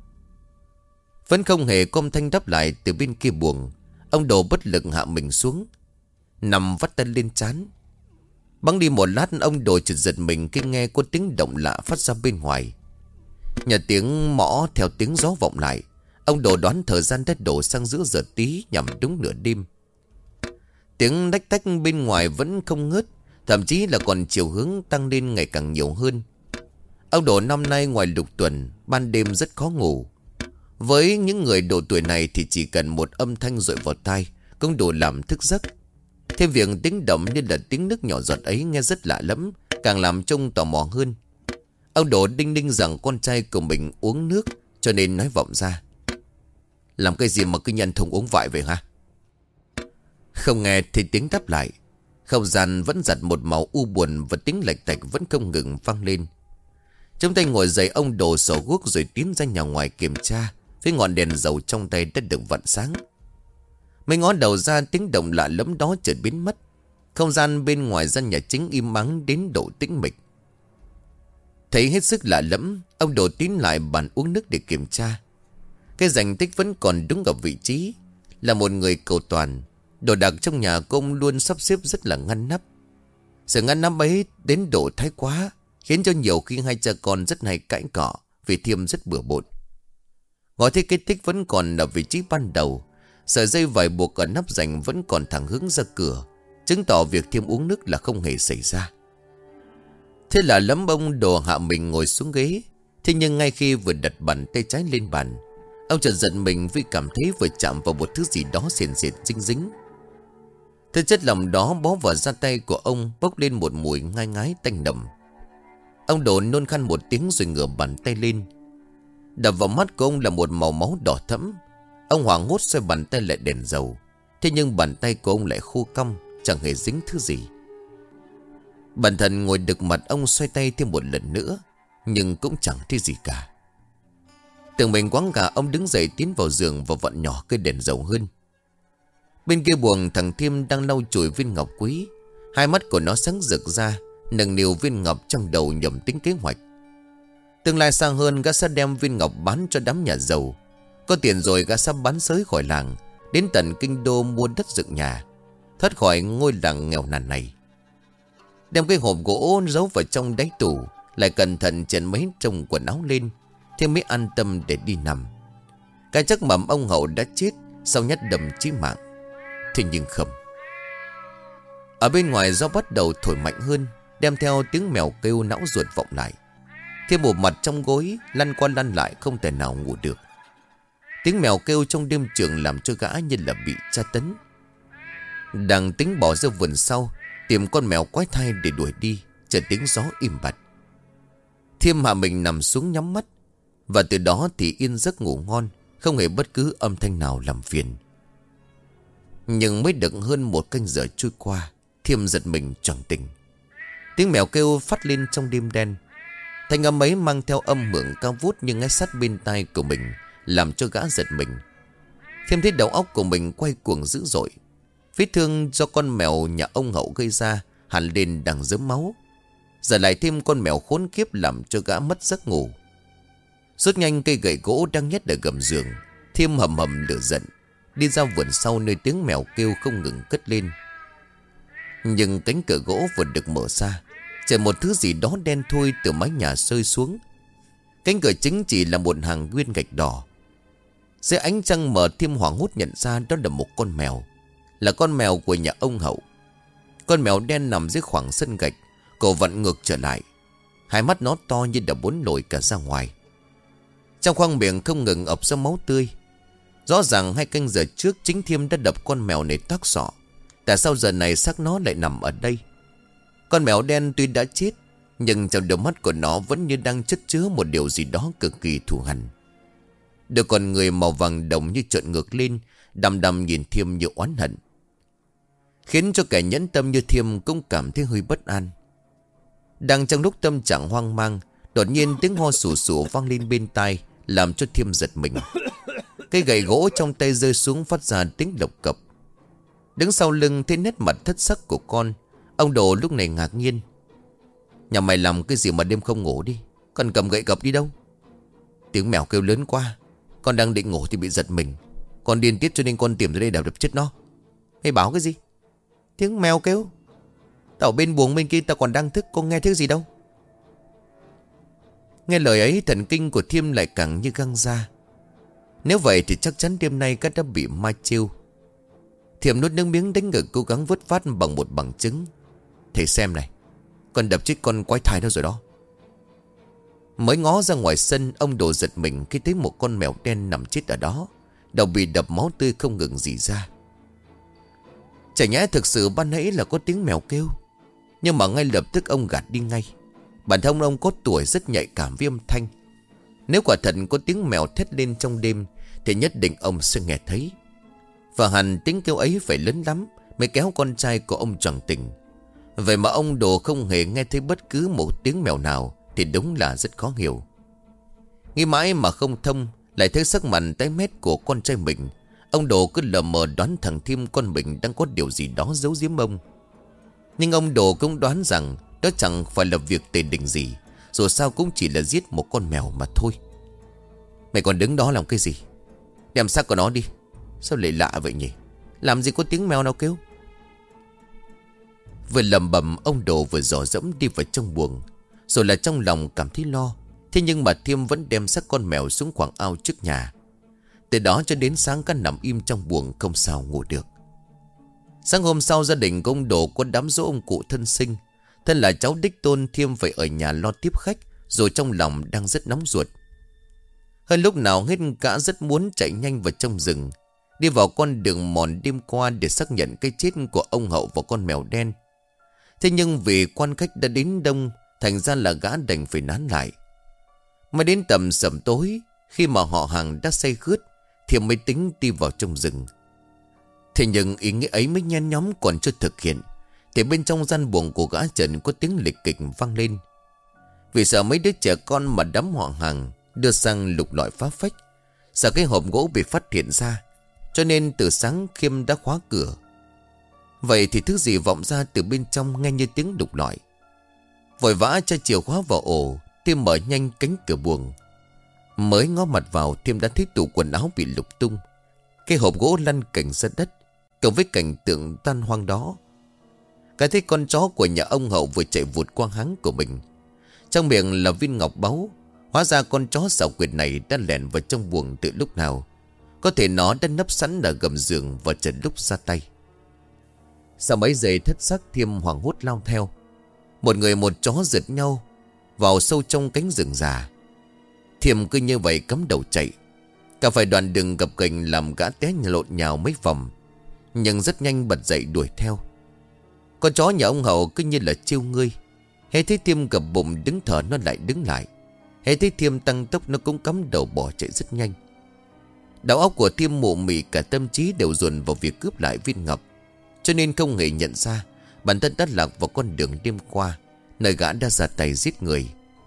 Vẫn không hề có âm thanh đáp lại từ bên kia buồng. Ông Đồ bất lực hạ mình xuống, nằm vắt tay lên trán. Bẵng đi một lát, ông Đồ chợt giật mình khi nghe có tiếng động lạ phát ra bên ngoài. Nhà tiếng mõ theo tiếng gió vọng lại. Ông Đồ đoán thời gian đã đổ sang giữa giờ tí, nhằm đúng nửa đêm. Tiếng đách tách bên ngoài vẫn không ngớt, thậm chí là còn chiều hướng tăng lên ngày càng nhiều hơn. Ông Đồ năm nay ngoài lục tuần, ban đêm rất khó ngủ. Với những người độ tuổi này thì chỉ cần một âm thanh dội vào tai cũng đủ làm thức giấc. Thêm việc tiếng động như là tiếng nước nhỏ giọt ấy nghe rất lạ lắm, càng làm trông tò mò hơn. Ông Đồ đinh ninh rằng con trai của mình uống nước, cho nên nói vọng ra: Làm cái gì mà cứ nhân thùng uống vại vậy hả? Không nghe thì tiếng đáp lại. Không gian vẫn giặt một màu u buồn, và tiếng lạch tạch vẫn không ngừng vang lên. Trong tay ngồi dậy, ông Đồ sổ guốc rồi tiến ra nhà ngoài kiểm tra. Với ngọn đèn dầu trong tay đã được vặn sáng. Mấy ngó đầu ra, tiếng động lạ lắm đó chợt biến mất. Không gian bên ngoài gian nhà chính im ắng đến độ tĩnh mịch. Thấy hết sức lạ lẫm, ông Đồ tiến lại bàn uống nước để kiểm tra. Cái danh tích vẫn còn đúng ở vị trí. Là một người cầu toàn, đồ đạc trong nhà của ông luôn sắp xếp rất là ngăn nắp. Sự ngăn nắp ấy đến độ thái quá, khiến cho nhiều khi hai cha con rất hay cãi cọ, vì Thiêm rất bừa bộn. Ngó thấy cái tích vẫn còn ở vị trí ban đầu. Sợi dây vải buộc ở nắp rành vẫn còn thẳng hướng ra cửa, chứng tỏ việc Thiêm uống nước là không hề xảy ra. Thế là lắm, ông Đồ hạ mình ngồi xuống ghế. Thế nhưng ngay khi vừa đặt bàn tay trái lên bàn, ông chợt giận mình vì cảm thấy vừa chạm vào một thứ gì đó sền sệt dính dính. Thứ chất lỏng đó bó vào da tay của ông, bốc lên một mùi ngai ngái tanh nồng. Ông Đồ nôn khan một tiếng rồi ngửa bàn tay lên. Đập vào mắt của ông là một màu máu đỏ thẫm. Ông hoảng hốt xoay bàn tay lại đèn dầu. Thế nhưng bàn tay của ông lại khô cong, chẳng hề dính thứ gì. Bản thân ngồi đực mặt, ông xoay tay thêm một lần nữa, nhưng cũng chẳng thấy gì cả. Tưởng mình quáng gà, ông đứng dậy tiến vào giường và vặn nhỏ cây đèn dầu hơn. Bên kia buồng, thằng Thiêm đang lau chùi viên ngọc quý. Hai mắt của nó sáng rực ra, nâng niu viên ngọc trong đầu nhầm tính kế hoạch. Tương lai xa hơn, gã sẽ đem viên ngọc bán cho đám nhà giàu. Có tiền rồi gã sắp bán xới khỏi làng, đến tận kinh đô mua đất dựng nhà. thoát khỏi ngôi làng nghèo nàn này. Đem cái hộp gỗ giấu vào trong đáy tủ, lại cẩn thận chèn mấy trong quần áo lên, Thiêm mới an tâm để đi nằm. Cái chắc mầm ông Hậu đã chết sau nhát đâm chí mạng. Thế nhưng không. Ở bên ngoài gió bắt đầu thổi mạnh hơn, đem theo tiếng mèo kêu não ruột vọng lại. Thiêm bụp mặt trong gối, lăn qua lăn lại không thể nào ngủ được. Tiếng mèo kêu trong đêm trường làm cho gã như là bị tra tấn. Đang tính bỏ ra vườn sau tìm con mèo quái thai để đuổi đi, chợt tiếng gió im bặt. Thiêm hạ mình nằm xuống nhắm mắt, và từ đó thì yên giấc ngủ ngon, không hề bất cứ âm thanh nào làm phiền. Nhưng mới được hơn 1 canh giờ trôi qua, Thiêm giật mình choàng tỉnh. Tiếng mèo kêu phát lên trong đêm đen. Thanh âm ấy mang theo âm hưởng cao vút nhưng ngay sát bên tai của mình, làm cho gã giật mình. Thiêm thấy đầu óc của mình quay cuồng dữ dội. Vết thương do con mèo nhà ông Hậu gây ra hẳn lên đang rớm máu. Giờ lại thêm con mèo khốn kiếp làm cho gã mất giấc ngủ. Rút nhanh cây gậy gỗ đang nhét ở gầm giường, Thiêm hầm hầm lửa giận đi ra vườn sau nơi tiếng mèo kêu không ngừng cất lên. Nhưng cánh cửa gỗ vừa được mở ra, chợt một thứ gì đó đen thui từ mái nhà rơi xuống. Cánh cửa chính chỉ là một hàng nguyên gạch đỏ. Dưới ánh trăng mờ, Thiêm hoảng hốt nhận ra đó là một con mèo. Là con mèo của nhà ông Hậu. Con mèo đen nằm dưới khoảng sân gạch, cổ vặn ngược trở lại. Hai mắt nó to như đã muốn nổi cả ra ngoài. Trong khoang miệng không ngừng ọc ra máu tươi. Rõ ràng 2 canh giờ trước chính Thiêm đã đập con mèo này toác sọ. Tại sao giờ này xác nó lại nằm ở đây? Con mèo đen tuy đã chết, nhưng trong đôi mắt của nó vẫn như đang chất chứa một điều gì đó cực kỳ thù hằn. Đôi con người màu vàng đồng như trợn ngược lên, đăm đăm nhìn Thiêm như oán hận, khiến cho kẻ nhẫn tâm như Thiêm cũng cảm thấy hơi bất an. Đang trong lúc tâm trạng hoang mang, đột nhiên tiếng ho sù sù vang lên bên tai, làm cho Thiêm giật mình. Cây gậy gỗ trong tay rơi xuống phát ra tiếng lộc cộc. Đứng sau lưng thấy nét mặt thất sắc của con, ông Đồ lúc này ngạc nhiên. Nhà mày làm cái gì mà đêm không ngủ đi? Con cầm gậy gộc đi đâu? Tiếng mèo kêu lớn quá, con đang định ngủ thì bị giật mình. Con điên tiết cho nên con tìm tới đây đập chết nó. Hay báo cái gì? Tiếng mèo kêu. Tao bên buồng bên kia tao còn đang thức, con nghe thấy gì đâu. Nghe lời ấy, thần kinh của Thiêm lại càng như găng ra. Nếu vậy thì chắc chắn đêm nay các đã bị ma chiêu. Thiêm nuốt nước miếng đánh ngực, cố gắng vớt phát bằng một bằng chứng. Thầy xem này, con đập chết con quái thai đó rồi đó. Mới ngó ra ngoài sân, ông Đồ giật mình khi thấy một con mèo đen nằm chết ở đó, đầu bị đập máu tươi không ngừng rỉ ra. Chả nhẽ thực sự ban nãy là có tiếng mèo kêu. Nhưng mà ngay lập tức ông gạt đi ngay. Bản thân ông có tuổi rất nhạy cảm với âm thanh. Nếu quả thật có tiếng mèo thét lên trong đêm thì nhất định ông sẽ nghe thấy. Và hẳn tiếng kêu ấy phải lớn lắm mới kéo con trai của ông choàng tỉnh. Vậy mà ông Đồ không hề nghe thấy bất cứ một tiếng mèo nào thì đúng là rất khó hiểu. Nghĩ mãi mà không thông, lại thấy sắc mặt tái mét của con trai mình, ông Đồ cứ lờ mờ đoán thằng Thiêm con mình đang có điều gì đó giấu giếm ông. Nhưng ông Đồ cũng đoán rằng đó chẳng phải là việc tề đình gì, dù sao cũng chỉ là giết một con mèo mà thôi. Mày còn đứng đó làm cái gì? Đem xác của nó đi. Sao lại lạ vậy nhỉ? Làm gì có tiếng mèo nào kêu? Vừa lầm bầm, ông Đồ vừa dò dẫm đi vào trong buồng. Rồi là trong lòng cảm thấy lo. Thế nhưng mà Thiêm vẫn đem xác con mèo xuống khoảng ao trước nhà. Từ đó cho đến sáng cả nằm im trong buồng không sao ngủ được. Sáng hôm sau, gia đình của ông Đồ có đám giỗ ông cụ thân sinh. Thân là cháu đích tôn, Thiêm phải ở nhà lo tiếp khách, rồi trong lòng đang rất nóng ruột. Hơn lúc nào hết, cả rất muốn chạy nhanh vào trong rừng, đi vào con đường mòn đêm qua để xác nhận cái chết của ông Hậu và con mèo đen. Thế nhưng vì quan khách đã đến đông, thành ra là gã đành phải nán lại. Mà đến tầm sẩm tối, khi mà họ hàng đã say khướt, Thiêm mới tính đi vào trong rừng. Thế nhưng ý nghĩa ấy mới nhen nhóm còn chưa thực hiện, thì bên trong gian buồng của gã Trần có tiếng lịch kịch vang lên. Vì sợ mấy đứa trẻ con mà đám họ hàng đưa sang lục lọi phá phách, sợ cái hộp gỗ bị phát hiện ra, cho nên từ sáng Khiêm đã khóa cửa. Vậy thì thứ gì vọng ra từ bên trong nghe như tiếng lục lọi. Vội vã cho chìa khóa vào ổ, Thiêm mở nhanh cánh cửa buồng. Mới ngó mặt vào, Thiêm đã thấy tủ quần áo bị lục tung, cái hộp gỗ lăn cành ra đất. Cộng với cảnh tượng tan hoang đó, cả thấy con chó của nhà ông Hậu vừa chạy vụt qua háng của mình, trong miệng là viên ngọc báu. Hóa ra con chó xảo quyệt này đã lẻn vào trong buồng từ lúc nào. Có thể nó đã nấp sẵn ở gầm giường và chờ lúc ra tay. Sau mấy giây thất sắc, Thiêm hoảng hốt lao theo. Một người một chó rượt nhau vào sâu trong cánh rừng già. Thiêm cứ như vậy cắm đầu chạy. Cả phải đoạn đường gập ghềnh làm gã té lộn nhào mấy vòng, nhưng rất nhanh bật dậy đuổi theo. Con chó nhà ông Hậu cứ như là chiêu ngươi. Hễ thấy Thiêm gập bụng đứng thở nó lại đứng lại. Hễ thấy Thiêm tăng tốc nó cũng cắm đầu bỏ chạy rất nhanh. Đầu óc của Thiêm mụ mị, cả tâm trí đều dồn vào việc cướp lại viên ngọc, cho nên không hề nhận ra bản thân đã lạc vào con đường đêm qua, nơi gã đã ra tay giết người.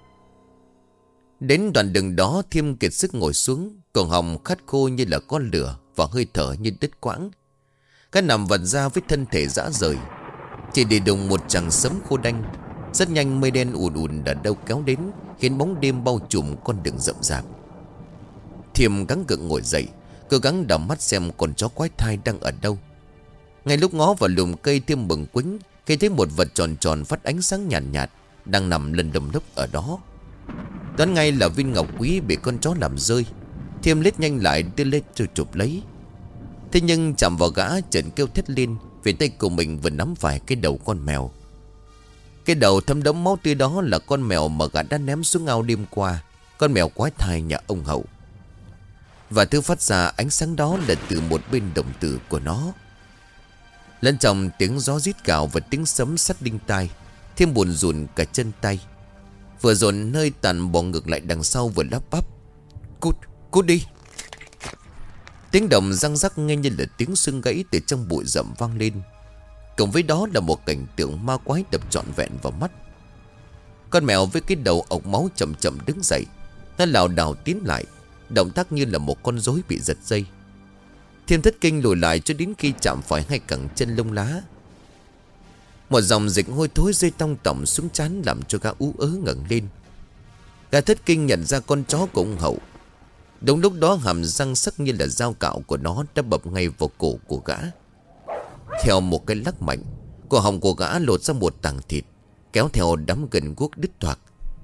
Đến đoạn đường đó, Thiêm kiệt sức ngồi xuống, cổ họng khát khô như là con lửa và hơi thở như đứt quãng. Gã nằm vật ra với thân thể rã rời, chỉ để đụng một chàng sấm khô đanh. Rất nhanh mây đen ùn ùn đã đâu kéo đến, khiến bóng đêm bao trùm con đường rậm rạp. Thiêm gắng gượng ngồi dậy, cố gắng đảo mắt xem con chó quái thai đang ở đâu. Ngay lúc ngó vào lùm cây, Thiêm bừng quĩnh khi thấy một vật tròn tròn phát ánh sáng nhàn nhạt, đang nằm lân đầm lốc ở đó. Đoán ngay là viên ngọc quý bị con chó làm rơi. Thiêm lết nhanh lại đưa lên cho chụp lấy. Thế nhưng chạm vào gã chợt kêu thét lên, vì tay của mình vừa nắm phải cái đầu con mèo. Cái đầu thấm đẫm máu tươi đó là con mèo mà gã đã ném xuống ao đêm qua, con mèo quái thai nhà ông Hậu. Và thứ phát ra ánh sáng đó là từ một bên đồng tử của nó. Lẫn trong tiếng gió rít gào và tiếng sấm sắt đinh tai, Thiêm buồn rùn cả chân tay. Vừa dồn nơi tàn bò ngược lại đằng sau, vừa lắp bắp: Cút đi. Tiếng động răng rắc nghe như là tiếng xương gãy từ trong bụi rậm vang lên. Cộng với đó là một cảnh tượng ma quái đập trọn vẹn vào mắt. Con mèo với cái đầu ọc máu chậm chậm đứng dậy. Nó lảo đảo tiến lại, động tác như là một con rối bị giật dây. Thiêm thất kinh lùi lại cho đến khi chạm phải hai cẳng chân lông lá. Một dòng dịch hôi thối rơi tong tỏng xuống trán, làm cho gã ú ớ ngẩng lên. Gã thất kinh nhận ra con chó của ông Hậu. Đúng lúc đó, hàm răng sắc như là dao cạo của nó đã bập ngay vào cổ của gã. Theo một cái lắc mạnh, cổ họng của gã lột ra một tảng thịt, kéo theo đám gần guốc đứt toạc.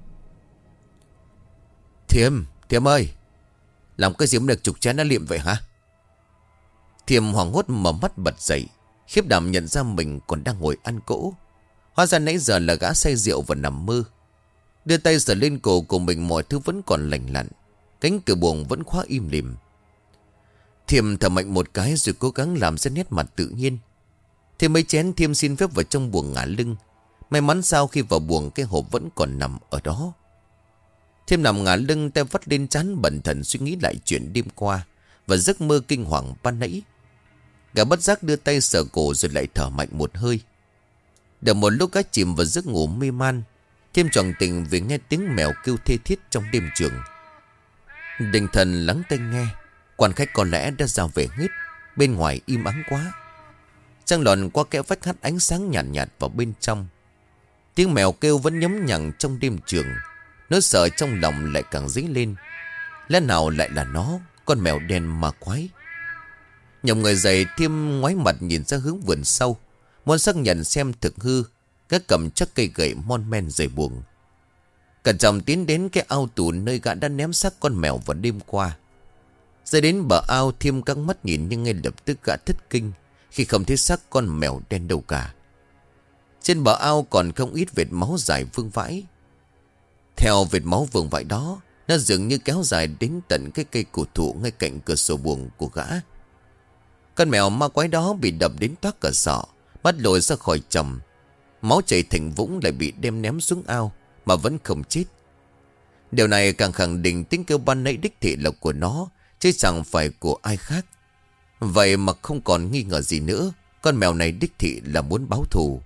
Thiêm ơi, làm cái gì mà được trục chén đã liệm vậy hả? Thiêm hoảng hốt mở mắt bật dậy, khiếp đảm nhận ra mình còn đang ngồi ăn cỗ. Hóa ra nãy giờ là gã say rượu và nằm mơ. Đưa tay sờ lên cổ của mình, mọi thứ vẫn còn lành lặn, cánh cửa buồng vẫn khóa im lìm. Thiêm thở mạnh một cái rồi cố gắng làm ra nét mặt tự nhiên. Thêm mấy chén, Thiêm xin phép vào trong buồng ngả lưng. May mắn sao khi vào buồng, cái hộp vẫn còn nằm ở đó. Thiêm nằm ngả lưng, tay vắt lên trán, bần thần suy nghĩ lại chuyện đêm qua và giấc mơ kinh hoàng ban nãy. Gã bất giác đưa tay sờ cổ rồi lại thở mạnh một hơi. Được một lúc gã chìm vào giấc ngủ mê man. Thiêm choàng tỉnh vì nghe tiếng mèo kêu thê thiết trong đêm trường. Định thần lắng tai nghe, quan khách có lẽ đã ra về hết. Bên ngoài im ắng quá. Trăng lòn qua kẽ vách hắt ánh sáng nhàn nhạt vào bên trong. Tiếng mèo kêu vẫn nhấm nhằng trong đêm trường. Nỗi sợ trong lòng lại càng dấy lên. Lẽ nào lại là nó, con mèo đen ma quái? Nhồng người dậy, Thiêm ngoái mặt nhìn ra hướng vườn sau, muốn xác nhận xem thực hư. Các cầm chắc cây gậy mon men rời buồng. Cẩn trọng tiến đến cái ao tù nơi gã đã ném xác con mèo vào đêm qua. Rồi đến bờ ao, Thiêm căng mắt nhìn, nhưng ngay lập tức gã thất kinh khi không thấy xác con mèo đen đâu cả. Trên bờ ao còn không ít vệt máu dài vương vãi. Theo vệt máu vương vãi đó, nó dường như kéo dài đến tận cái cây cổ thụ ngay cạnh cửa sổ buồng của gã. Con mèo ma quái đó bị đập đến toác cả sọ, mắt lồi ra khỏi chồng. Máu chảy thành vũng, lại bị đem ném xuống ao mà vẫn không chết. Điều này càng khẳng định tiếng kêu ban nãy đích thị là của nó, chứ chẳng phải của ai khác. Vậy mà không còn nghi ngờ gì nữa, con mèo này đích thị là muốn báo thù.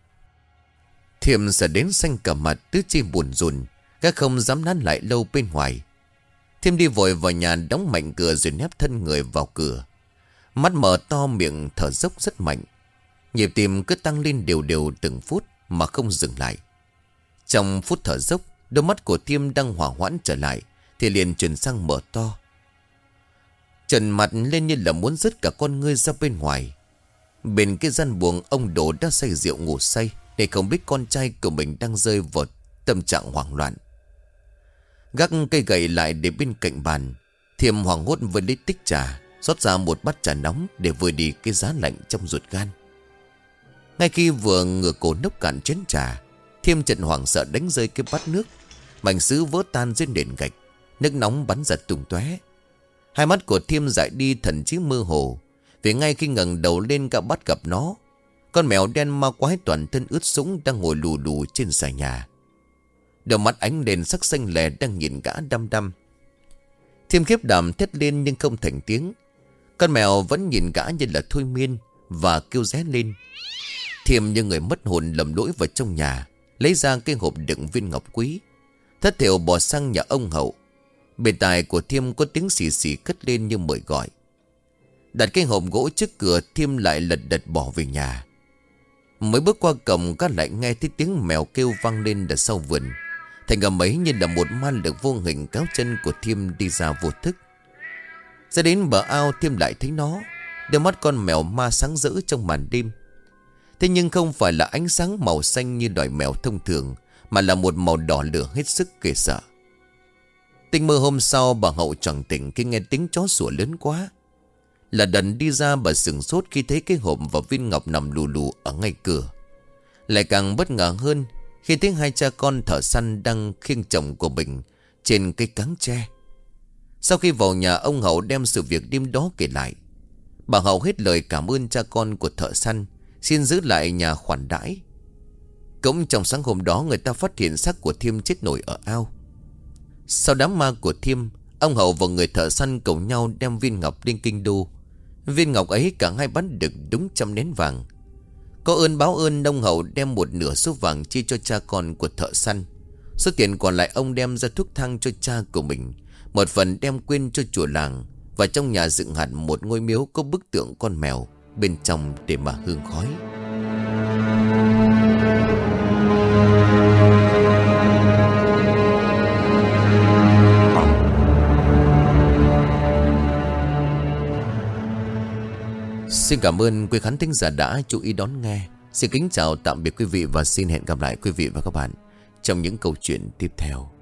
Thiêm sợ đến xanh cả mặt, tứ chi buồn rùn, các không dám nán lại lâu bên ngoài. Thiêm đi vội vào nhà, đóng mạnh cửa rồi nép thân người vào cửa. Mắt mở to, miệng thở dốc rất mạnh. Nhịp tim cứ tăng lên đều đều từng phút mà không dừng lại. Trong phút thở dốc, đôi mắt của Thiêm đang hỏa hoãn trở lại thì liền chuyển sang mở to. Trần mặt lên như là muốn rớt cả con ngươi ra bên ngoài. Bên cái gian buồng, ông Đồ đã say rượu ngủ say, để không biết con trai của mình đang rơi vào tâm trạng hoảng loạn. Gác cây gậy lại để bên cạnh bàn, Thiêm hoảng hốt vừa lấy tích trà, rót ra một bát trà nóng để vơi đi cái giá lạnh trong ruột gan. Ngay khi vừa ngửa cổ nốc cạn chén trà, Thiêm chợt hoảng sợ đánh rơi cái bát nước. Mảnh sứ vỡ tan trên nền gạch, nước nóng bắn ra tung tóe. Hai mắt của Thiêm dại đi, thần trí mơ hồ, vì ngay khi ngẩng đầu lên cả bắt gặp nó, con mèo đen ma quái toàn thân ướt sũng đang ngồi lù lù trên xà nhà. Đôi mắt ánh lên sắc xanh lè đang nhìn gã đăm đăm. Thiêm khiếp đảm thét lên nhưng không thành tiếng. Con mèo vẫn nhìn gã như là thôi miên và kêu ré lên. Thiêm như người mất hồn lầm lỗi vào trong nhà, lấy ra cái hộp đựng viên ngọc quý, thất thểu bỏ sang nhà ông Hậu. Bên tai của Thiêm có tiếng xì xì cất lên như mời gọi. Đặt cái hộp gỗ trước cửa, Thiêm lại lật đật bỏ về nhà. Mới bước qua cổng, các lại nghe thấy tiếng mèo kêu vang lên ở sau vườn. Thành âm ấy như là một ma lực vô hình kéo chân của Thiêm đi ra vô thức. Ra đến bờ ao, Thiêm lại thấy nó, đôi mắt con mèo ma sáng rỡ trong màn đêm. Thế nhưng không phải là ánh sáng màu xanh như loài mèo thông thường, mà là một màu đỏ lửa hết sức ghê sợ. Tinh mơ hôm sau, bà Hậu choàng tỉnh khi nghe tiếng chó sủa lớn quá. Là đần đi ra, bà sửng sốt khi thấy cái hộp và viên ngọc nằm lù lù ở ngay cửa. Lại càng bất ngờ hơn khi thấy hai cha con thợ săn đang khiêng chồng của mình trên cây cáng tre. Sau khi vào nhà, ông Hậu đem sự việc đêm đó kể lại. Bà Hậu hết lời cảm ơn cha con của thợ săn, xin giữ lại nhà khoản đãi. Cũng trong sáng hôm đó, người ta phát hiện xác của Thiêm chết nổi ở ao. Sau đám ma của Thiêm, ông Hậu và người thợ săn cùng nhau đem viên ngọc lên kinh đô. Viên ngọc ấy cả hai bán được đúng 100 nén vàng. Có ơn báo ơn, ông Hậu đem một nửa số vàng chia cho cha con của thợ săn. Số tiền còn lại ông đem ra thuốc thang cho cha của mình, một phần đem quyên cho chùa làng, và trong nhà dựng hẳn một ngôi miếu có bức tượng con mèo bên trong để mà hương khói. Xin cảm ơn quý khán thính giả đã chú ý đón nghe. Xin kính chào tạm biệt quý vị và xin hẹn gặp lại quý vị và các bạn trong những câu chuyện tiếp theo.